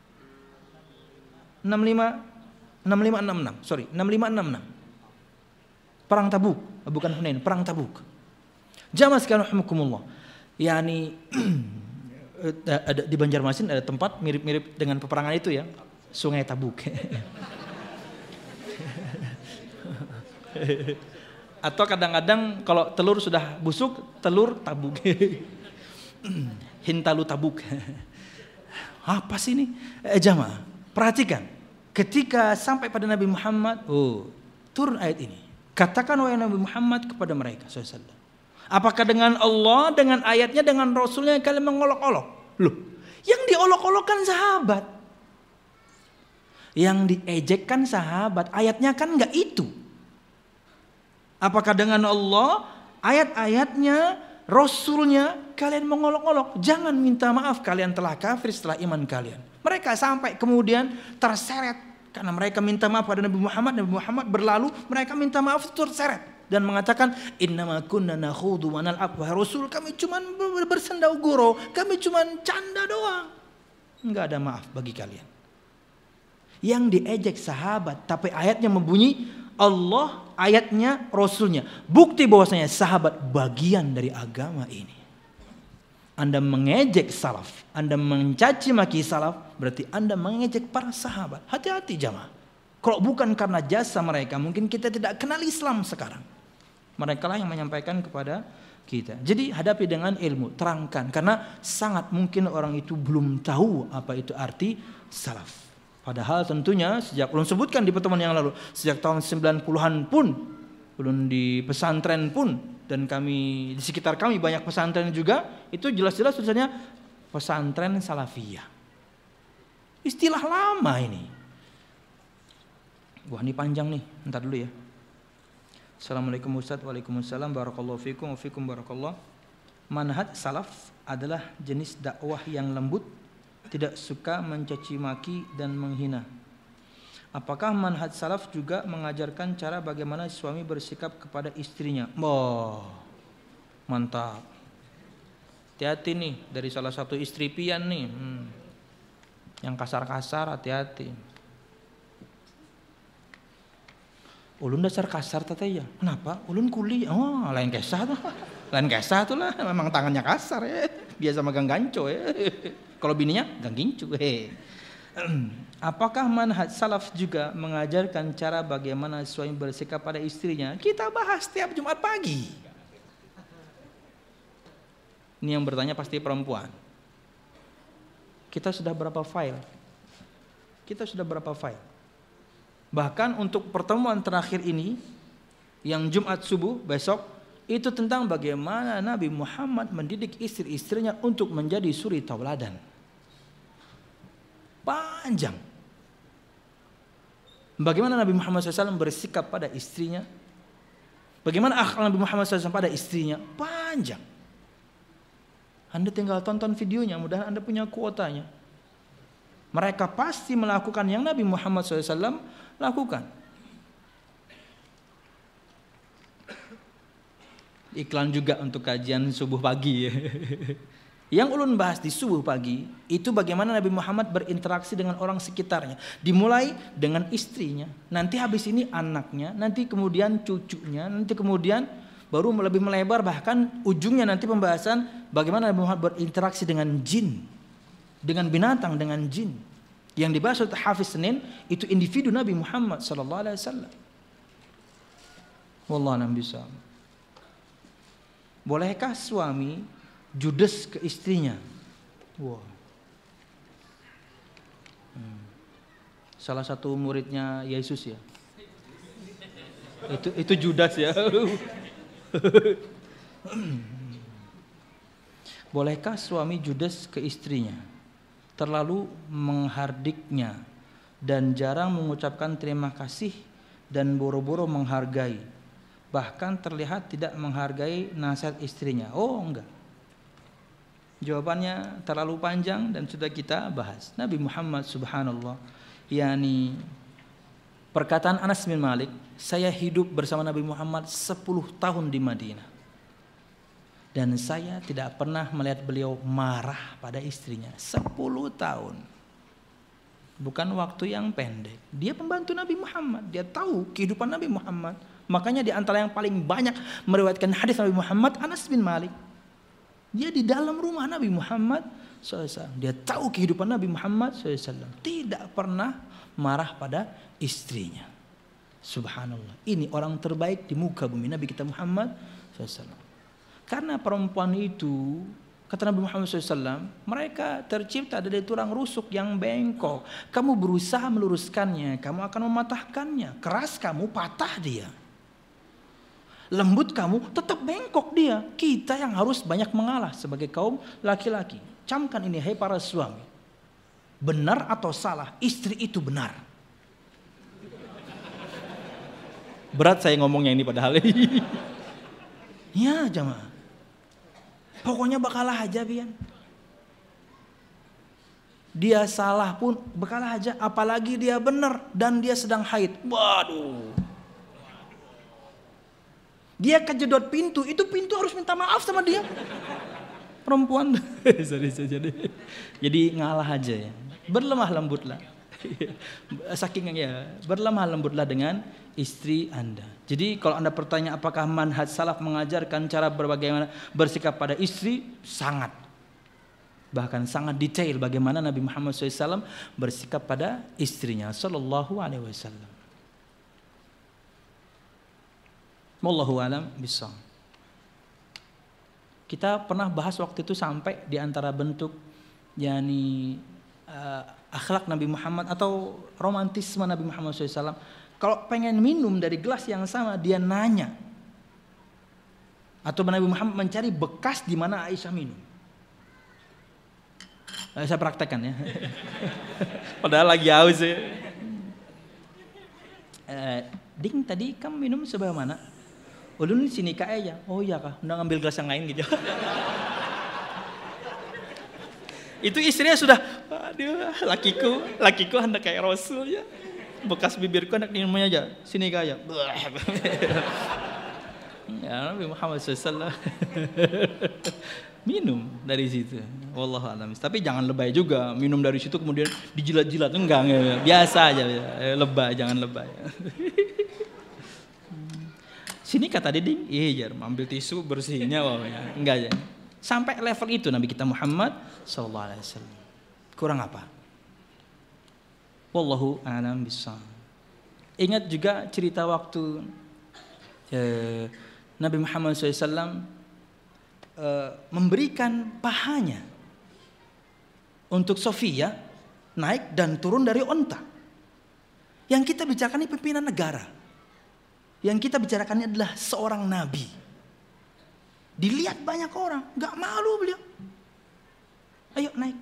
6566, sorry, 6566. Perang Tabuk, bukan Hunain, perang Tabuk. Jamaah sekalian rahimakumullah. Yani ada di Banjarmasin ada tempat mirip-mirip dengan peperangan itu ya, Sungai Tabuk. Atau kadang-kadang kalau telur sudah busuk, telur tabuk. Hintalu tabuk. Apa sih ini? Jamaah, perhatikan. Ketika sampai pada Nabi Muhammad, turun ayat ini. Katakan wahai Nabi Muhammad kepada mereka SAW. Apakah dengan Allah, dengan ayatnya, dengan Rasulnya kalian mengolok-olok? Loh, yang diolok-olokkan sahabat. Yang diejekkan sahabat. Ayatnya kan enggak itu. Apakah dengan Allah, ayat-ayatnya, Rasulnya kalian mengolok-olok? Jangan minta maaf kalian telah kafir setelah iman kalian. Mereka sampai kemudian terseret karena mereka minta maaf pada Nabi Muhammad. Nabi Muhammad berlalu, mereka minta maaf terseret dan mengatakan innama kunna nakhudu wa nal'ab. Wahai Rasul, kami cuma bersendau gurau, kami cuma canda doang. Enggak ada maaf bagi kalian. Yang diejek sahabat, tapi ayatnya membunyi Allah, ayatnya, Rasulnya. Bukti bahwasanya sahabat bagian dari agama ini. Anda mengejek salaf, Anda mencaci maki salaf, berarti Anda mengejek para sahabat. Hati-hati jamaah. Kalau bukan karena jasa mereka, mungkin kita tidak kenal Islam sekarang. Mereka lah yang menyampaikan kepada kita. Jadi hadapi dengan ilmu, terangkan. Karena sangat mungkin orang itu belum tahu apa itu arti salaf. Padahal tentunya sejak ulun sebutkan di pertemuan yang lalu, sejak tahun 90-an pun, ulun di pesantren pun, dan kami di sekitar kami banyak pesantren juga, itu jelas-jelas tulisannya pesantren salafiyah. Istilah lama ini. Wah ini panjang nih, entar dulu ya. Assalamualaikum Ustaz, waalaikumsalam, barakallahu fikum, wa fikum barakallah. Manhaj salaf adalah jenis dakwah yang lembut, tidak suka mencaci maki dan menghina. Apakah manhaj salaf juga mengajarkan cara bagaimana suami bersikap kepada istrinya? Oh, mantap. Hati-hati nih dari salah satu istri pian nih. Yang kasar-kasar hati-hati. Ulun dasar kasar tatanya. Kenapa? Ulun kuli. Oh, lain kesah tuh. Lain kesah tuh lah. Memang tangannya kasar ya. Biasa megang ganco ya. Kalau bininya gang gincu. Apakah manhaj salaf juga mengajarkan cara bagaimana suami bersikap pada istrinya? Kita bahas setiap Jumat pagi. Ini yang bertanya pasti perempuan. Kita sudah berapa file? Bahkan untuk pertemuan terakhir ini, yang Jumat subuh besok, itu tentang bagaimana Nabi Muhammad mendidik istri-istrinya untuk menjadi suri tauladan. Panjang. Bagaimana Nabi Muhammad SAW bersikap pada istrinya? Bagaimana akhlak Nabi Muhammad SAW pada istrinya? Panjang. Anda tinggal tonton videonya, mudah-mudahan Anda punya kuotanya. Mereka pasti melakukan yang Nabi Muhammad SAW lakukan. Iklan juga untuk kajian subuh pagi. Yang ulun bahas di subuh pagi itu bagaimana Nabi Muhammad berinteraksi dengan orang sekitarnya. Dimulai dengan istrinya, nanti habis ini anaknya, nanti kemudian cucunya, nanti kemudian baru lebih melebar, bahkan ujungnya nanti pembahasan bagaimana Nabi Muhammad berinteraksi dengan jin, dengan binatang, dengan jin. Yang dibahas oleh Hafiz Senin itu individu Nabi Muhammad SAW. Wallahu a'lam bishawab. Bolehkah suami judes ke istrinya? Wow. Salah satu muridnya Yesus ya. Itu Judas ya. Bolehkah suami Judas ke istrinya terlalu menghardiknya dan jarang mengucapkan terima kasih dan boro-boro menghargai, bahkan terlihat tidak menghargai nasihat istrinya? Oh enggak. Jawabannya terlalu panjang dan sudah kita bahas. Nabi Muhammad subhanallah, yakni perkataan Anas bin Malik, saya hidup bersama Nabi Muhammad 10 tahun di Madinah dan saya tidak pernah melihat beliau marah pada istrinya. 10 tahun, bukan waktu yang pendek. Dia pembantu Nabi Muhammad, dia tahu kehidupan Nabi Muhammad. Makanya di antara yang paling banyak meriwayatkan hadis Nabi Muhammad, Anas bin Malik. Dia di dalam rumah Nabi Muhammad SAW. Dia tahu kehidupan Nabi Muhammad SAW. Tidak pernah marah pada istrinya. Subhanallah. Ini orang terbaik di muka bumi, Nabi kita Muhammad SAW. Karena perempuan itu, kata Nabi Muhammad SAW, mereka tercipta dari tulang rusuk yang bengkok. Kamu berusaha meluruskannya, kamu akan mematahkannya. Keras kamu, patah dia. Lembut kamu, tetap bengkok dia. Kita yang harus banyak mengalah sebagai kaum laki-laki. Camkan ini, hai para suami. Benar atau salah, istri itu benar. Berat saya ngomongnya ini padahal. Ya jamaah. Pokoknya bakalah aja Bian. Dia salah pun bakalah aja. Apalagi dia benar dan dia sedang haid. Waduh. Dia kejedot pintu, itu pintu harus minta maaf sama dia. Perempuan. Jadi ngalah aja ya. Berlemah lembutlah. Saking ya, berlemah lembutlah dengan istri Anda. Jadi kalau Anda bertanya apakah manhaj salaf mengajarkan cara bagaimana bersikap pada istri, sangat. Bahkan sangat detail bagaimana Nabi Muhammad SAW bersikap pada istrinya sallallahu alaihi wasallam. Wallahu alam bissawab. Kita pernah bahas waktu itu sampai di antara bentuk yakni akhlak Nabi Muhammad atau romantisme Nabi Muhammad SAW. Kalau pengen minum dari gelas yang sama, dia nanya. Atau Nabi Muhammad mencari bekas di mana Aisyah minum. Saya praktekkan ya. Padahal lagi haus ya. Ding, tadi kamu minum sebelah mana? Ulun sini kak aja. Oh iya kak, udah ngambil gelas yang lain gitu. Itu istrinya sudah, aduh, lakiku hendak kayak Rasul ya. Bekas bibirku hendak minumnya aja. Sini kak aja. Ya Nabi Muhammad SAW minum dari situ. Wallahu a'lam. Tapi jangan lebay juga. Minum dari situ kemudian dijilat-jilat, enggak. Biasa aja. Lebay, jangan lebay. Sini kata Diding, iya jar, ambil tisu bersihnya, ya. Enggak ya. Sampai level itu Nabi kita Muhammad sallallahu alaihi wasallam. Kurang apa? Wallahu a'lam bissawab. Ingat juga cerita waktu Nabi Muhammad SAW memberikan pahanya untuk Sofia naik dan turun dari onta. Yang kita bicarakan ini pimpinan negara. Yang kita bicarakan ini adalah seorang nabi. Dilihat banyak orang, gak malu beliau. Ayo naik.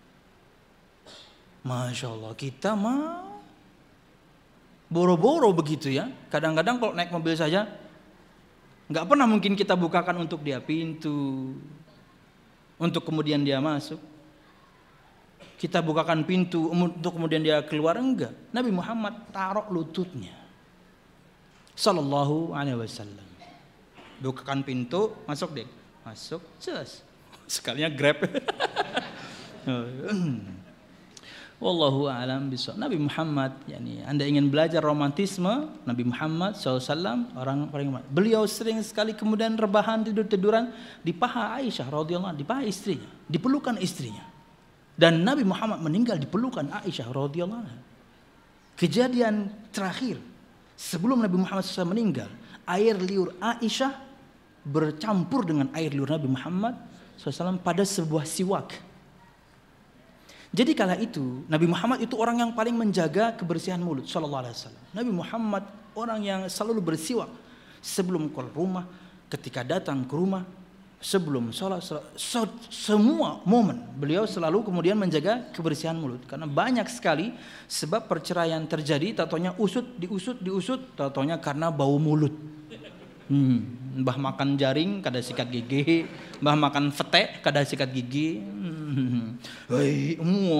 Masya Allah, kita mah boro-boro begitu ya. Kadang-kadang kalau naik mobil saja, gak pernah mungkin kita bukakan untuk dia pintu, untuk kemudian dia masuk. Kita bukakan pintu untuk kemudian dia keluar, enggak. Nabi Muhammad taruh lututnya sallallahu alaihi wasallam. Bukakan pintu, masuk deh. Masuk, cus. Sekalinya grab. Wallahu a'lam bishawab. Nabi Muhammad, yani Anda ingin belajar romantisme Nabi Muhammad SAW, beliau sering sekali kemudian rebahan tidur-tiduran di paha Aisyah radhiyallahu anha, di paha istrinya, di pelukan istrinya. Dan Nabi Muhammad meninggal di pelukan Aisyah radhiyallahu anha. Kejadian terakhir sebelum Nabi Muhammad SAW meninggal, air liur Aisyah bercampur dengan air liur Nabi Muhammad SAW pada sebuah siwak. Jadi kala itu Nabi Muhammad itu orang yang paling menjaga kebersihan mulut sallallahu alaihi wasallam. Nabi Muhammad orang yang selalu bersiwak sebelum keluar rumah, ketika datang ke rumah, sebelum sholat, semua momen beliau selalu kemudian menjaga kebersihan mulut. Karena banyak sekali sebab perceraian terjadi, tatonya diusut, tatonya karena bau mulut. Mbah makan jaring kada sikat gigi, mbah makan fete kada sikat gigi. Hei,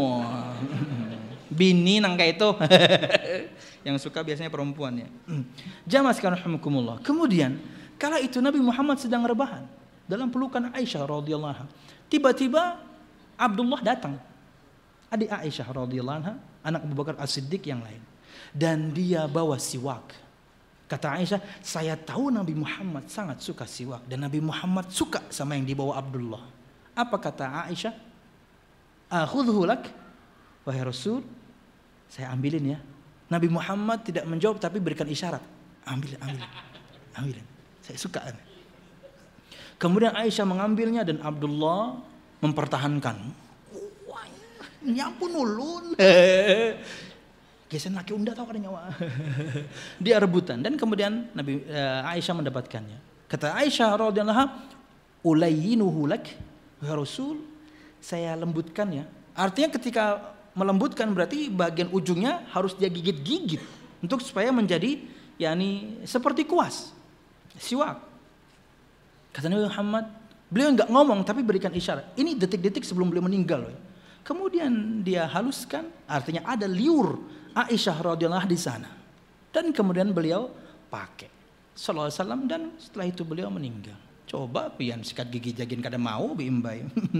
bini nang kayak itu. Yang suka biasanya perempuan ya. Jamaah sekalian rahimakumullah. Kemudian kala itu Nabi Muhammad sedang rebahan dalam pelukan Aisyah radhiyallahu anha. Tiba-tiba Abdullah datang. Adik Aisyah radhiyallahu anha, anak Abu Bakar As-Siddiq yang lain. Dan dia bawa siwak. Kata Aisyah, saya tahu Nabi Muhammad sangat suka siwak dan Nabi Muhammad suka sama yang dibawa Abdullah. Apa kata Aisyah? Akhudhu lak, wahai Rasul, saya ambilin ya. Nabi Muhammad tidak menjawab tapi berikan isyarat. Ambilin. Saya suka. Kemudian Aisyah mengambilnya dan Abdullah mempertahankan. Wah, nyampun ulun. Gesen laki unda tahu kada nyawa. Dia rebutan dan kemudian Aisyah mendapatkannya. Kata Aisyah radhiyallahu anha, "Ulayyinuhu lak, ya Rasul, saya lembutkan ya." Artinya ketika melembutkan berarti bagian ujungnya harus dia gigit-gigit untuk supaya menjadi yakni seperti kuas. Siwak. Kata Nabi Muhammad, beliau enggak ngomong tapi berikan isyarat. Ini detik-detik sebelum beliau meninggal. Kemudian dia haluskan, artinya ada liur Aisyah radhiyallahu di sana. Dan kemudian beliau pakai sallallahu alaihi wasallam dan setelah itu beliau meninggal. Coba pian sikat gigi jagin kada mau biimbai.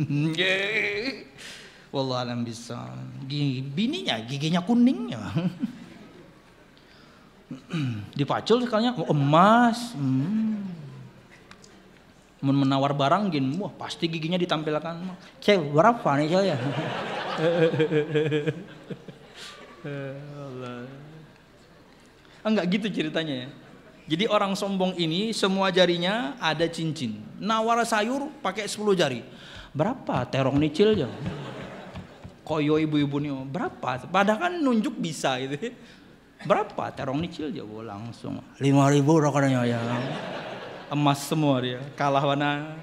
Wallahu alam bisa. Bininya giginya kuning ya. Dipacul sekalinya emas. Menawar barang gini, wah pasti giginya ditampilkan. Cek berapa nih saya? Enggak gitu ceritanya ya. Jadi orang sombong ini semua jarinya ada cincin. Nawar sayur pakai 10 jari. Berapa terong nicil ya? Koyo ibu-ibu nih berapa? Padahal kan nunjuk bisa gitu. Berapa terong nicil ya? Langsung 5.000 katanya ya. Emas semua dia, kalah mana.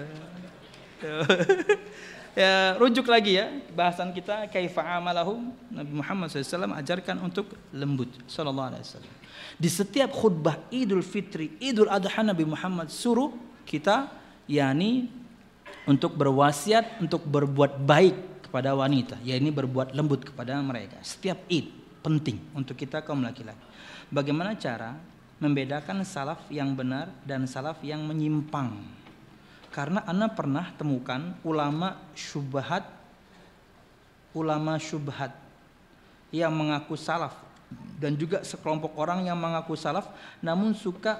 Ya, rujuk lagi ya bahasan kita kaifa amalahum. Nabi Muhammad SAW ajarkan untuk lembut sallallahu alaihi wasallam. Di setiap khutbah Idul Fitri, Idul Adha, Nabi Muhammad suruh kita yakni untuk berwasiat untuk berbuat baik kepada wanita, yakni berbuat lembut kepada mereka. Setiap Id penting untuk kita kaum laki-laki. Bagaimana cara membedakan salaf yang benar dan salaf yang menyimpang? Karena ana pernah temukan ulama syubhat yang mengaku salaf dan juga sekelompok orang yang mengaku salaf namun suka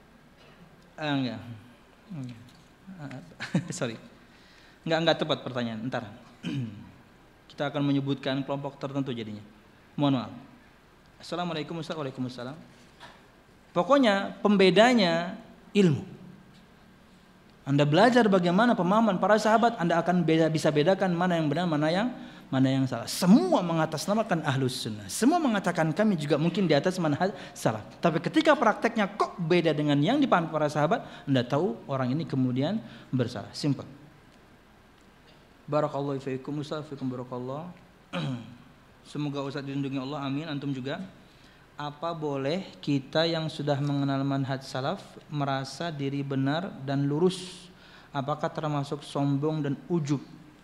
enggak tepat pertanyaan. Ntar kita akan menyebutkan kelompok tertentu jadinya. Mohon maaf. Assalamualaikum warahmatullahi wabarakatuh. Pokoknya pembedanya ilmu. Anda belajar bagaimana pemahaman para sahabat, Anda akan bisa bedakan mana yang benar, mana yang salah. Semua mengatasnamakan ahlus sunnah. Semua mengatakan kami juga mungkin di atas manhaj salaf. Tapi ketika prakteknya kok beda dengan yang dipahami para sahabat, Anda tahu orang ini kemudian bersalah. Simple. Barakallahu fiikum, Ustaz, fiikum barakallah. Semoga Ustaz dilindungi Allah, amin. Antum juga. Apa boleh kita yang sudah mengenal manhaj salaf merasa diri benar dan lurus? Apakah termasuk sombong dan ujub?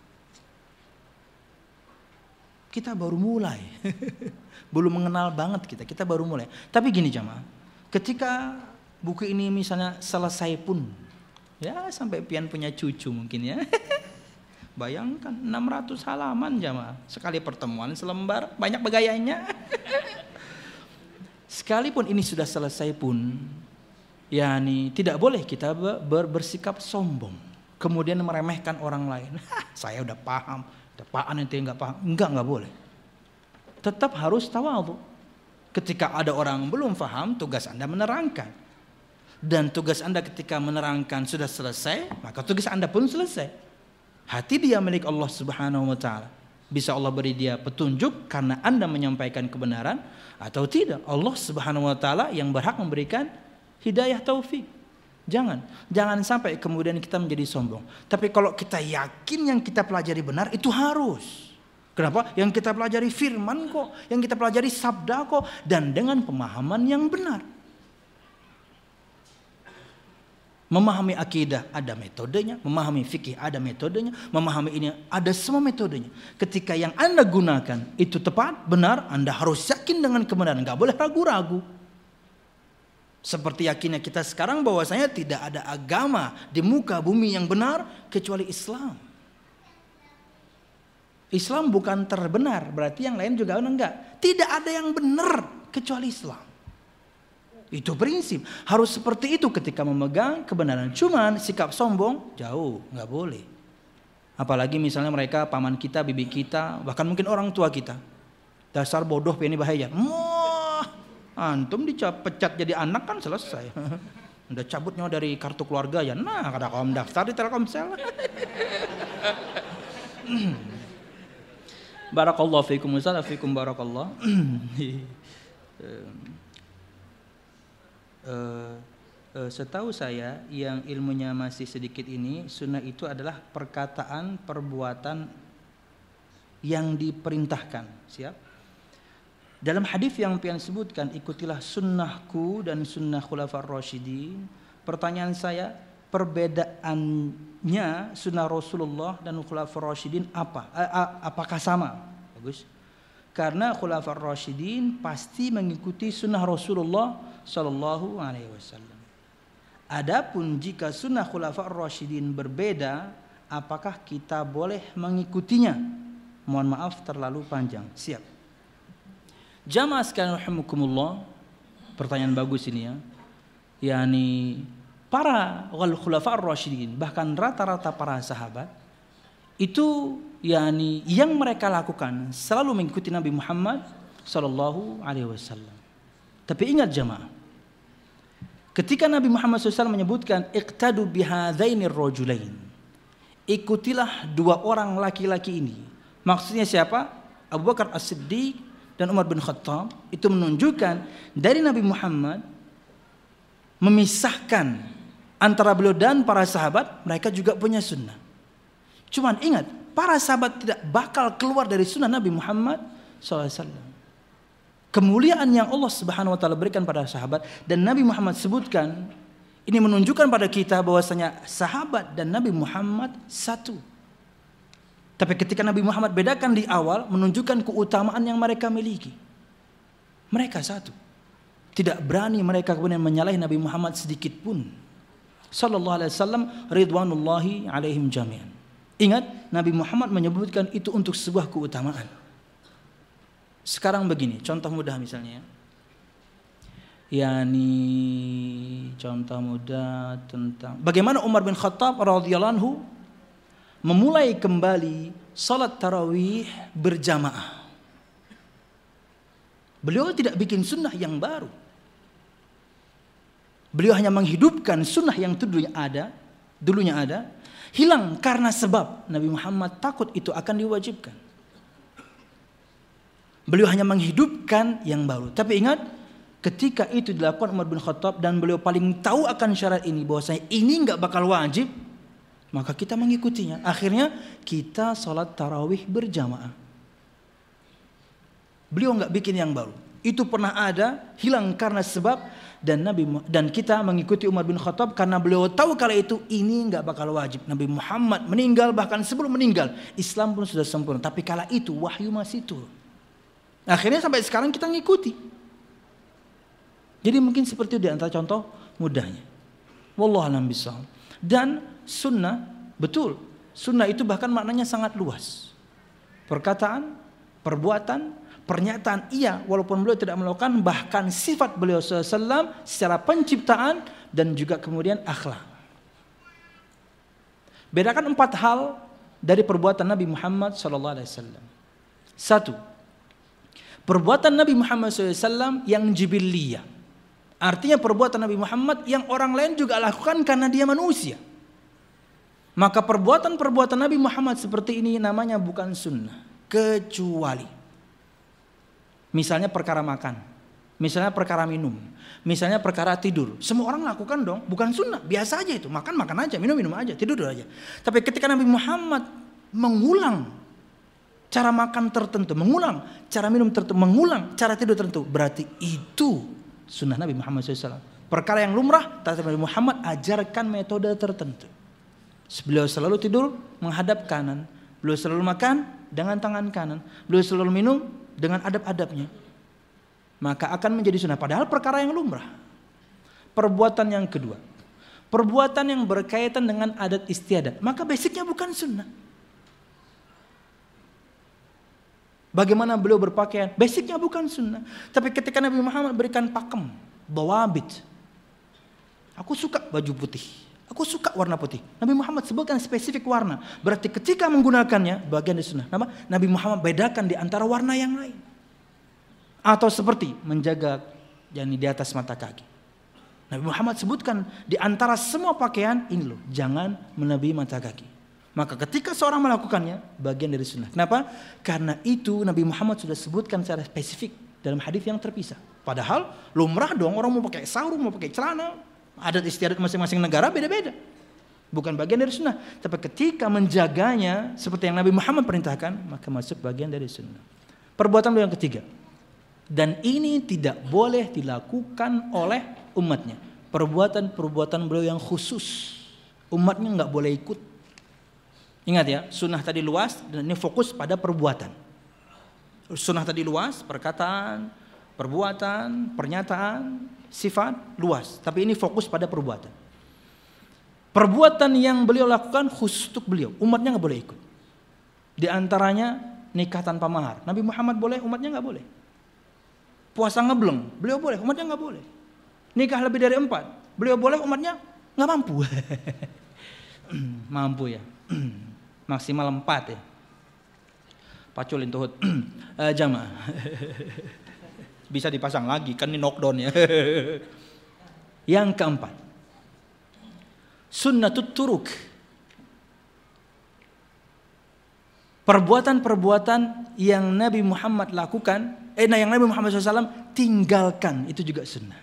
Kita baru mulai. Belum mengenal banget kita baru mulai. Tapi gini jamaah, ketika buku ini misalnya selesai pun, ya sampai pian punya cucu mungkin ya. Bayangkan 600 halaman jamaah. Sekali pertemuan selembar, banyak begayanya. Sekalipun ini sudah selesai pun, yakni tidak boleh kita bersikap sombong, kemudian meremehkan orang lain. Saya udah paham, apaan ente nggak paham? Enggak boleh. Tetap harus tawadhu. Ketika ada orang belum paham, tugas Anda menerangkan. Dan tugas Anda ketika menerangkan sudah selesai, maka tugas Anda pun selesai. Hati dia milik Allah Subhanahu wa taala. Bisa Allah beri dia petunjuk karena Anda menyampaikan kebenaran atau tidak. Allah Subhanahu wa taala yang berhak memberikan hidayah taufik. Jangan sampai kemudian kita menjadi sombong. Tapi kalau kita yakin yang kita pelajari benar, itu harus. Kenapa? Yang kita pelajari firman kok, yang kita pelajari sabda kok, dan dengan pemahaman yang benar. Memahami akidah ada metodenya, memahami fikih ada metodenya, memahami ini ada semua metodenya. Ketika yang Anda gunakan itu tepat, benar, Anda harus yakin dengan kebenaran, nggak boleh ragu-ragu. Seperti yakinnya kita sekarang bahwasanya tidak ada agama di muka bumi yang benar kecuali Islam. Islam bukan terbenar, berarti yang lain juga enggak. Tidak ada yang benar kecuali Islam. Itu prinsip, harus seperti itu ketika memegang kebenaran. Cuman sikap sombong jauh, nggak boleh. Apalagi misalnya mereka paman kita, bibi kita, bahkan mungkin orang tua kita. Dasar bodoh, ini bahaya. Wah, antum dipecat jadi anak kan selesai. Udah cabutnya dari kartu keluarga ya. Nah, kada kamu daftar di Telkomsel. Barakallahu fiikum wa fiikum barakallah. Setahu saya yang ilmunya masih sedikit ini, sunnah itu adalah perkataan, perbuatan yang diperintahkan. Siap? Dalam hadis yang pian sebutkan, ikutilah sunnahku dan sunnah khulafar rasyidin. Pertanyaan saya, perbedaannya sunnah Rasulullah dan khulafar rasyidin apa? Apakah sama? Bagus. Karena khulafar rasyidin pasti mengikuti sunnah Rasulullah sallallahu alaihi wasallam. Adapun jika sunnah khulafar rasyidin berbeda, apakah kita boleh mengikutinya? Mohon maaf terlalu panjang. Siap. Jamaah sekalian rahimakumullah, pertanyaan bagus ini ya. Yani para khulafar rasyidin, bahkan rata-rata para sahabat itu yani yang mereka lakukan selalu mengikuti Nabi Muhammad sallallahu alaihi wasallam. Tapi ingat jamaah, ketika Nabi Muhammad SAW menyebutkan iqtadu bihadzainir rajulain, ikutilah dua orang laki-laki ini. Maksudnya siapa? Abu Bakar As-Siddiq dan Umar bin Khattab. Itu menunjukkan dari Nabi Muhammad memisahkan antara beliau dan para sahabat, mereka juga punya sunnah. Cuman ingat, para sahabat tidak bakal keluar dari sunnah Nabi Muhammad SAW. Kemuliaan yang Allah Subhanahu wa taala berikan pada sahabat dan Nabi Muhammad sebutkan, ini menunjukkan pada kita bahwasanya sahabat dan Nabi Muhammad satu. Tapi ketika Nabi Muhammad bedakan di awal, menunjukkan keutamaan yang mereka miliki. Mereka satu. Tidak berani mereka kemudian menyalahi Nabi Muhammad sedikit pun. Sallallahu alaihi wasallam ridwanullahi alaihim jami'an. Ingat, Nabi Muhammad menyebutkan itu untuk sebuah keutamaan. Sekarang begini, contoh mudah misalnya. Yani contoh mudah tentang bagaimana Umar bin Khattab radhiyallahu anhu memulai kembali salat tarawih berjamaah. Beliau tidak bikin sunnah yang baru. Beliau hanya menghidupkan sunnah yang dulunya ada, hilang karena sebab Nabi Muhammad takut itu akan diwajibkan. Beliau hanya menghidupkan yang baru. Tapi ingat, ketika itu dilakukan Umar bin Khattab dan beliau paling tahu akan syarat ini, bahwasanya ini nggak bakal wajib, maka kita mengikutinya. Akhirnya kita sholat tarawih berjamaah. Beliau nggak bikin yang baru. Itu pernah ada, hilang karena sebab, dan kita mengikuti Umar bin Khattab karena beliau tahu kala itu ini nggak bakal wajib. Nabi Muhammad meninggal, bahkan sebelum meninggal Islam pun sudah sempurna. Tapi kala itu wahyu masih turun. Akhirnya sampai sekarang kita ngikuti. Jadi mungkin seperti itu di antara contoh mudahnya. Wallahu a'lam bishawab. Dan sunnah, betul, sunnah itu bahkan maknanya sangat luas. Perkataan, perbuatan, pernyataan iya walaupun beliau tidak melakukan, bahkan sifat beliau SAW secara penciptaan dan juga kemudian akhlak. Bedakan 4 hal dari perbuatan Nabi Muhammad SAW. 1. Perbuatan Nabi Muhammad SAW yang jibiliyah. Artinya perbuatan Nabi Muhammad yang orang lain juga lakukan karena dia manusia. Maka perbuatan-perbuatan Nabi Muhammad seperti ini namanya bukan sunnah. Kecuali misalnya perkara makan, misalnya perkara minum, misalnya perkara tidur. Semua orang lakukan dong, bukan sunnah, biasa aja itu. Makan aja, minum aja, tidur aja. Tapi ketika Nabi Muhammad mengulang cara makan tertentu, mengulang cara minum tertentu, mengulang cara tidur tertentu, berarti itu sunnah Nabi Muhammad SAW. Perkara yang lumrah, Nabi Muhammad ajarkan metode tertentu. Beliau selalu tidur menghadap kanan, beliau selalu makan dengan tangan kanan, beliau selalu minum dengan adab-adabnya, maka akan menjadi sunnah. Padahal perkara yang lumrah. Perbuatan yang kedua, perbuatan yang berkaitan dengan adat istiadat, maka basicnya bukan sunnah. Bagaimana beliau berpakaian, basicnya bukan sunnah. Tapi ketika Nabi Muhammad berikan pakem, dawabit, aku suka baju putih, aku suka warna putih. Nabi Muhammad sebutkan spesifik warna. Berarti ketika menggunakannya bagian dari sunnah. Nabi Muhammad bedakan di antara warna yang lain. Atau seperti menjaga yakni di atas mata kaki. Nabi Muhammad sebutkan di antara semua pakaian ini loh, jangan melebihi mata kaki. Maka ketika seorang melakukannya bagian dari sunnah. Kenapa? Karena itu Nabi Muhammad sudah sebutkan secara spesifik dalam hadis yang terpisah. Padahal lumrah dong, orang mau pakai sarung, mau pakai celana. Adat istiadat masing-masing negara beda-beda. Bukan bagian dari sunnah. Tapi ketika menjaganya seperti yang Nabi Muhammad perintahkan, maka masuk bagian dari sunnah. Perbuatan beliau yang ketiga. Dan ini tidak boleh dilakukan oleh umatnya. Perbuatan-perbuatan beliau yang khusus. Umatnya nggak boleh ikut. Ingat ya, sunnah tadi luas dan ini fokus pada perbuatan. Sunnah tadi luas, perkataan, perbuatan, pernyataan, sifat luas, tapi ini fokus pada perbuatan. Perbuatan yang beliau lakukan khusus untuk beliau, umatnya nggak boleh ikut. Di antaranya nikah tanpa mahar. Nabi Muhammad boleh, umatnya nggak boleh. Puasa ngebleng, beliau boleh, umatnya nggak boleh. Nikah lebih dari 4, beliau boleh, umatnya nggak mampu. Mampu ya, maksimal 4 ya. Paculin tuhut jamaah. Bisa dipasang lagi, kan ini knockdown ya. Yang keempat, sunnatut turuk. Perbuatan-perbuatan yang Nabi Muhammad lakukan, yang Nabi Muhammad SAW tinggalkan, itu juga sunnah.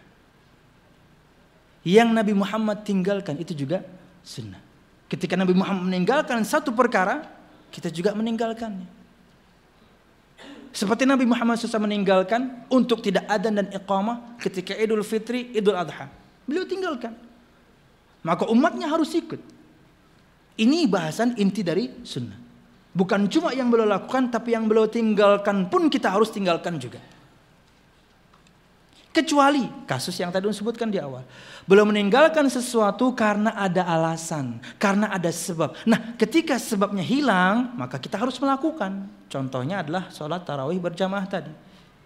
Yang Nabi Muhammad tinggalkan itu juga sunnah. Ketika Nabi Muhammad meninggalkan satu perkara, kita juga meninggalkannya. Seperti Nabi Muhammad SAW meninggalkan untuk tidak adzan dan iqamah ketika Idul Fitri, Idul Adha. Beliau tinggalkan. Maka umatnya harus ikut. Ini bahasan inti dari sunnah. Bukan cuma yang beliau lakukan, tapi yang beliau tinggalkan pun kita harus tinggalkan juga. Kecuali kasus yang tadi disebutkan di awal. Beliau meninggalkan sesuatu karena ada alasan, karena ada sebab. Nah, ketika sebabnya hilang, maka kita harus melakukan. Contohnya adalah sholat tarawih berjamaah tadi.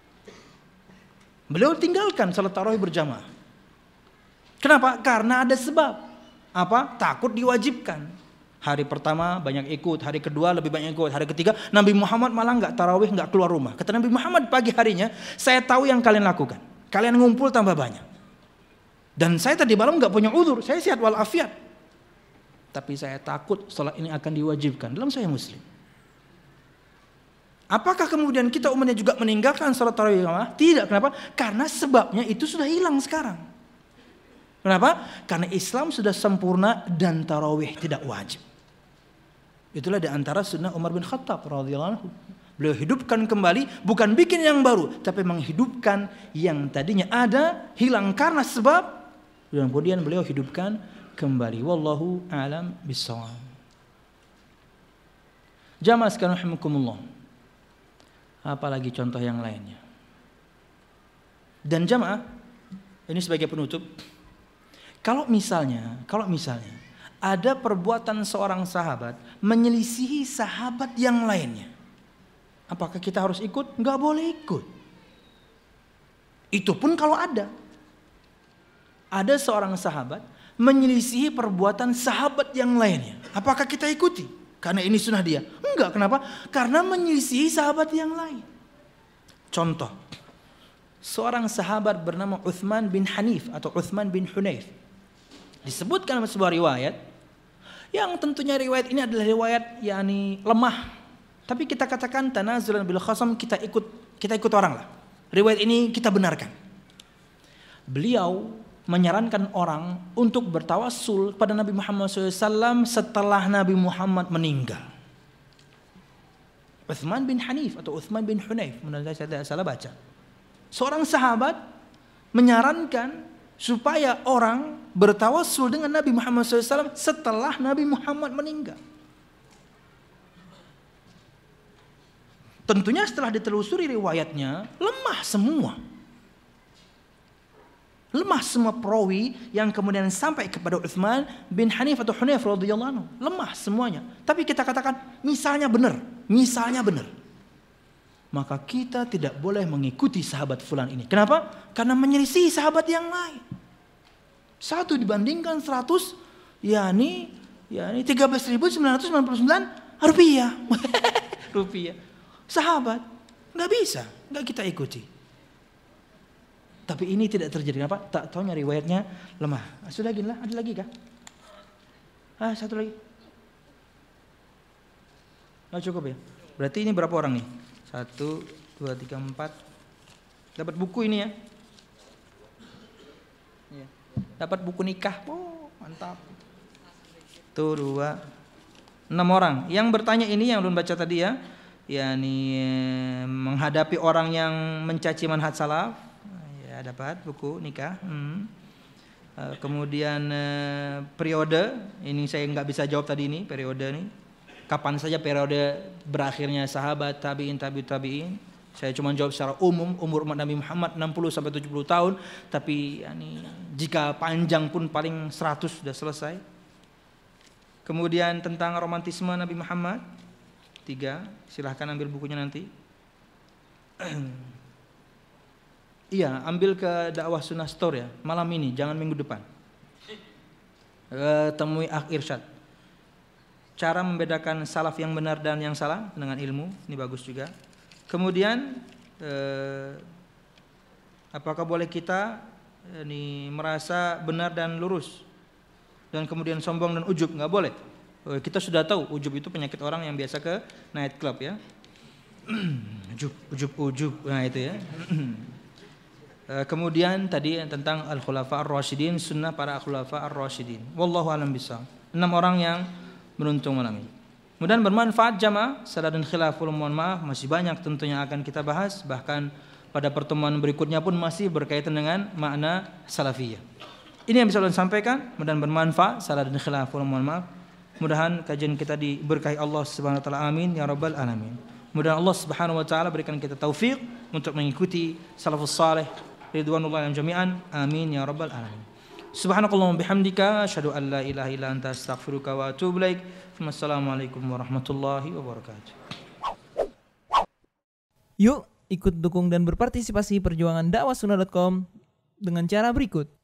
Beliau tinggalkan sholat tarawih berjamaah. Kenapa? Karena ada sebab. Apa? Takut diwajibkan. Hari pertama banyak ikut, hari kedua lebih banyak ikut, hari ketiga Nabi Muhammad malah nggak tarawih, nggak keluar rumah. Kata Nabi Muhammad pagi harinya, saya tahu yang kalian lakukan. Kalian ngumpul tambah banyak. Dan saya tadi malam nggak punya udzur, saya sehat walafiat. Tapi saya takut sholat ini akan diwajibkan dalam saya Muslim. Apakah kemudian kita umatnya juga meninggalkan sholat tarawih jamaah? Tidak. Kenapa? Karena sebabnya itu sudah hilang sekarang. Kenapa? Karena Islam sudah sempurna dan tarawih tidak wajib. Itulah di antara sunnah Umar bin Khattab radhiyallahu anhu. Beliau hidupkan kembali, bukan bikin yang baru, tapi menghidupkan yang tadinya ada, hilang karena sebab, dan kemudian beliau hidupkan kembali. Wallahu a'lam bishawab. Jamaah sekalian rahimakumullah. Apalagi contoh yang lainnya. Dan jamaah, ini sebagai penutup, kalau misalnya ada perbuatan seorang sahabat menyelisihi sahabat yang lainnya, apakah kita harus ikut? Enggak boleh ikut. Itu pun kalau ada seorang sahabat menyelisihi perbuatan sahabat yang lainnya, apakah kita ikuti? Karena ini sunnah dia. Enggak, kenapa? Karena menyelisihi sahabat yang lain. Contoh, seorang sahabat bernama Uthman bin Hanif atau Uthman bin Hunayf. Disebutkan dalam sebuah riwayat, yang tentunya riwayat ini adalah riwayat lemah, Tapi kita katakan tanazulan bil khasam, kita ikut orang lah. Riwayat ini kita benarkan. Beliau menyarankan orang untuk bertawassul pada Nabi Muhammad SAW setelah Nabi Muhammad meninggal. Uthman bin Hanif atau Uthman bin Hunayf, menurut saya tidak salah baca. Seorang sahabat menyarankan supaya orang bertawassul dengan Nabi Muhammad SAW setelah Nabi Muhammad meninggal. Tentunya setelah ditelusuri riwayatnya, lemah semua. Lemah semua perawi yang kemudian sampai kepada Uthman bin Hanif atau Hunayf radhiyallahu anhu. Lemah semuanya. Tapi kita katakan misalnya benar. Maka kita tidak boleh mengikuti sahabat fulan ini. Kenapa? Karena menyelisih sahabat yang lain. 1 dibandingkan 100, yakni 13.999 rupiah. Rupiah. Sahabat, nggak bisa, nggak kita ikuti. Tapi ini tidak terjadi. Kenapa? Tak tahunya riwayatnya lemah. Sudah gini lah, ada lagi kah? Satu lagi. Cukup ya. Berarti ini berapa orang nih? 1, 2, 3, 4. Dapat buku ini ya? Iya. Dapat buku nikah. Oh, mantap. Tuh 2, 6 orang. Yang bertanya ini yang belum baca tadi ya. yakni menghadapi orang yang mencaci manhaj salaf, ya dapat buku nikah. Kemudian periode ini saya nggak bisa jawab tadi ini periode ini kapan saja periode berakhirnya sahabat tabiin tabiin. Saya cuma jawab secara umum umur umat Nabi Muhammad 60 sampai 70 tahun, tapi yani, jika panjang pun paling 100 sudah selesai. Kemudian tentang romantisme Nabi Muhammad 3, silahkan ambil bukunya nanti. Iya, ambil ke dakwah sunnah store ya, malam ini, jangan minggu depan. Temui Akh Irsyad. Cara membedakan salaf yang benar dan yang salah dengan ilmu, ini bagus juga. Kemudian apakah boleh kita ini merasa benar dan lurus dan kemudian sombong dan ujub? Nggak boleh. Kita sudah tahu ujub itu penyakit orang yang biasa ke night club ya. ujub. Nah itu ya. Kemudian tadi tentang al-khulafa ar-rasyidin, sunnah para khulafa ar-rasyidin. Wallahu a'lam bishawab. 6 orang yang beruntung malam ini. Mudah-mudahan bermanfaat jamaah. Salah dan khilaful, mohon maaf, masih banyak tentunya akan kita bahas. Bahkan pada pertemuan berikutnya pun masih berkaitan dengan makna salafiyah. Ini yang bisa saya sampaikan. Mudah-mudahan bermanfaat. Salah dan khilaful, mohon maaf. Mudah-mudahan kajian kita diberkahi Allah Subhanahu wa taala. Amin ya rabbal alamin. Mudah-mudahan Allah Subhanahu wa taala berikan kita taufik untuk mengikuti salafus saleh ridwanullah jami'an. Amin ya rabbal alamin. Subhanakallahumma bihamdika asyhadu an la ilaha illa anta astaghfiruka wa atubu ilaik. Wassalamualaikum warahmatullahi wabarakatuh. Yuk ikut dukung dan berpartisipasi perjuangan dakwahsunnah.com dengan cara berikut.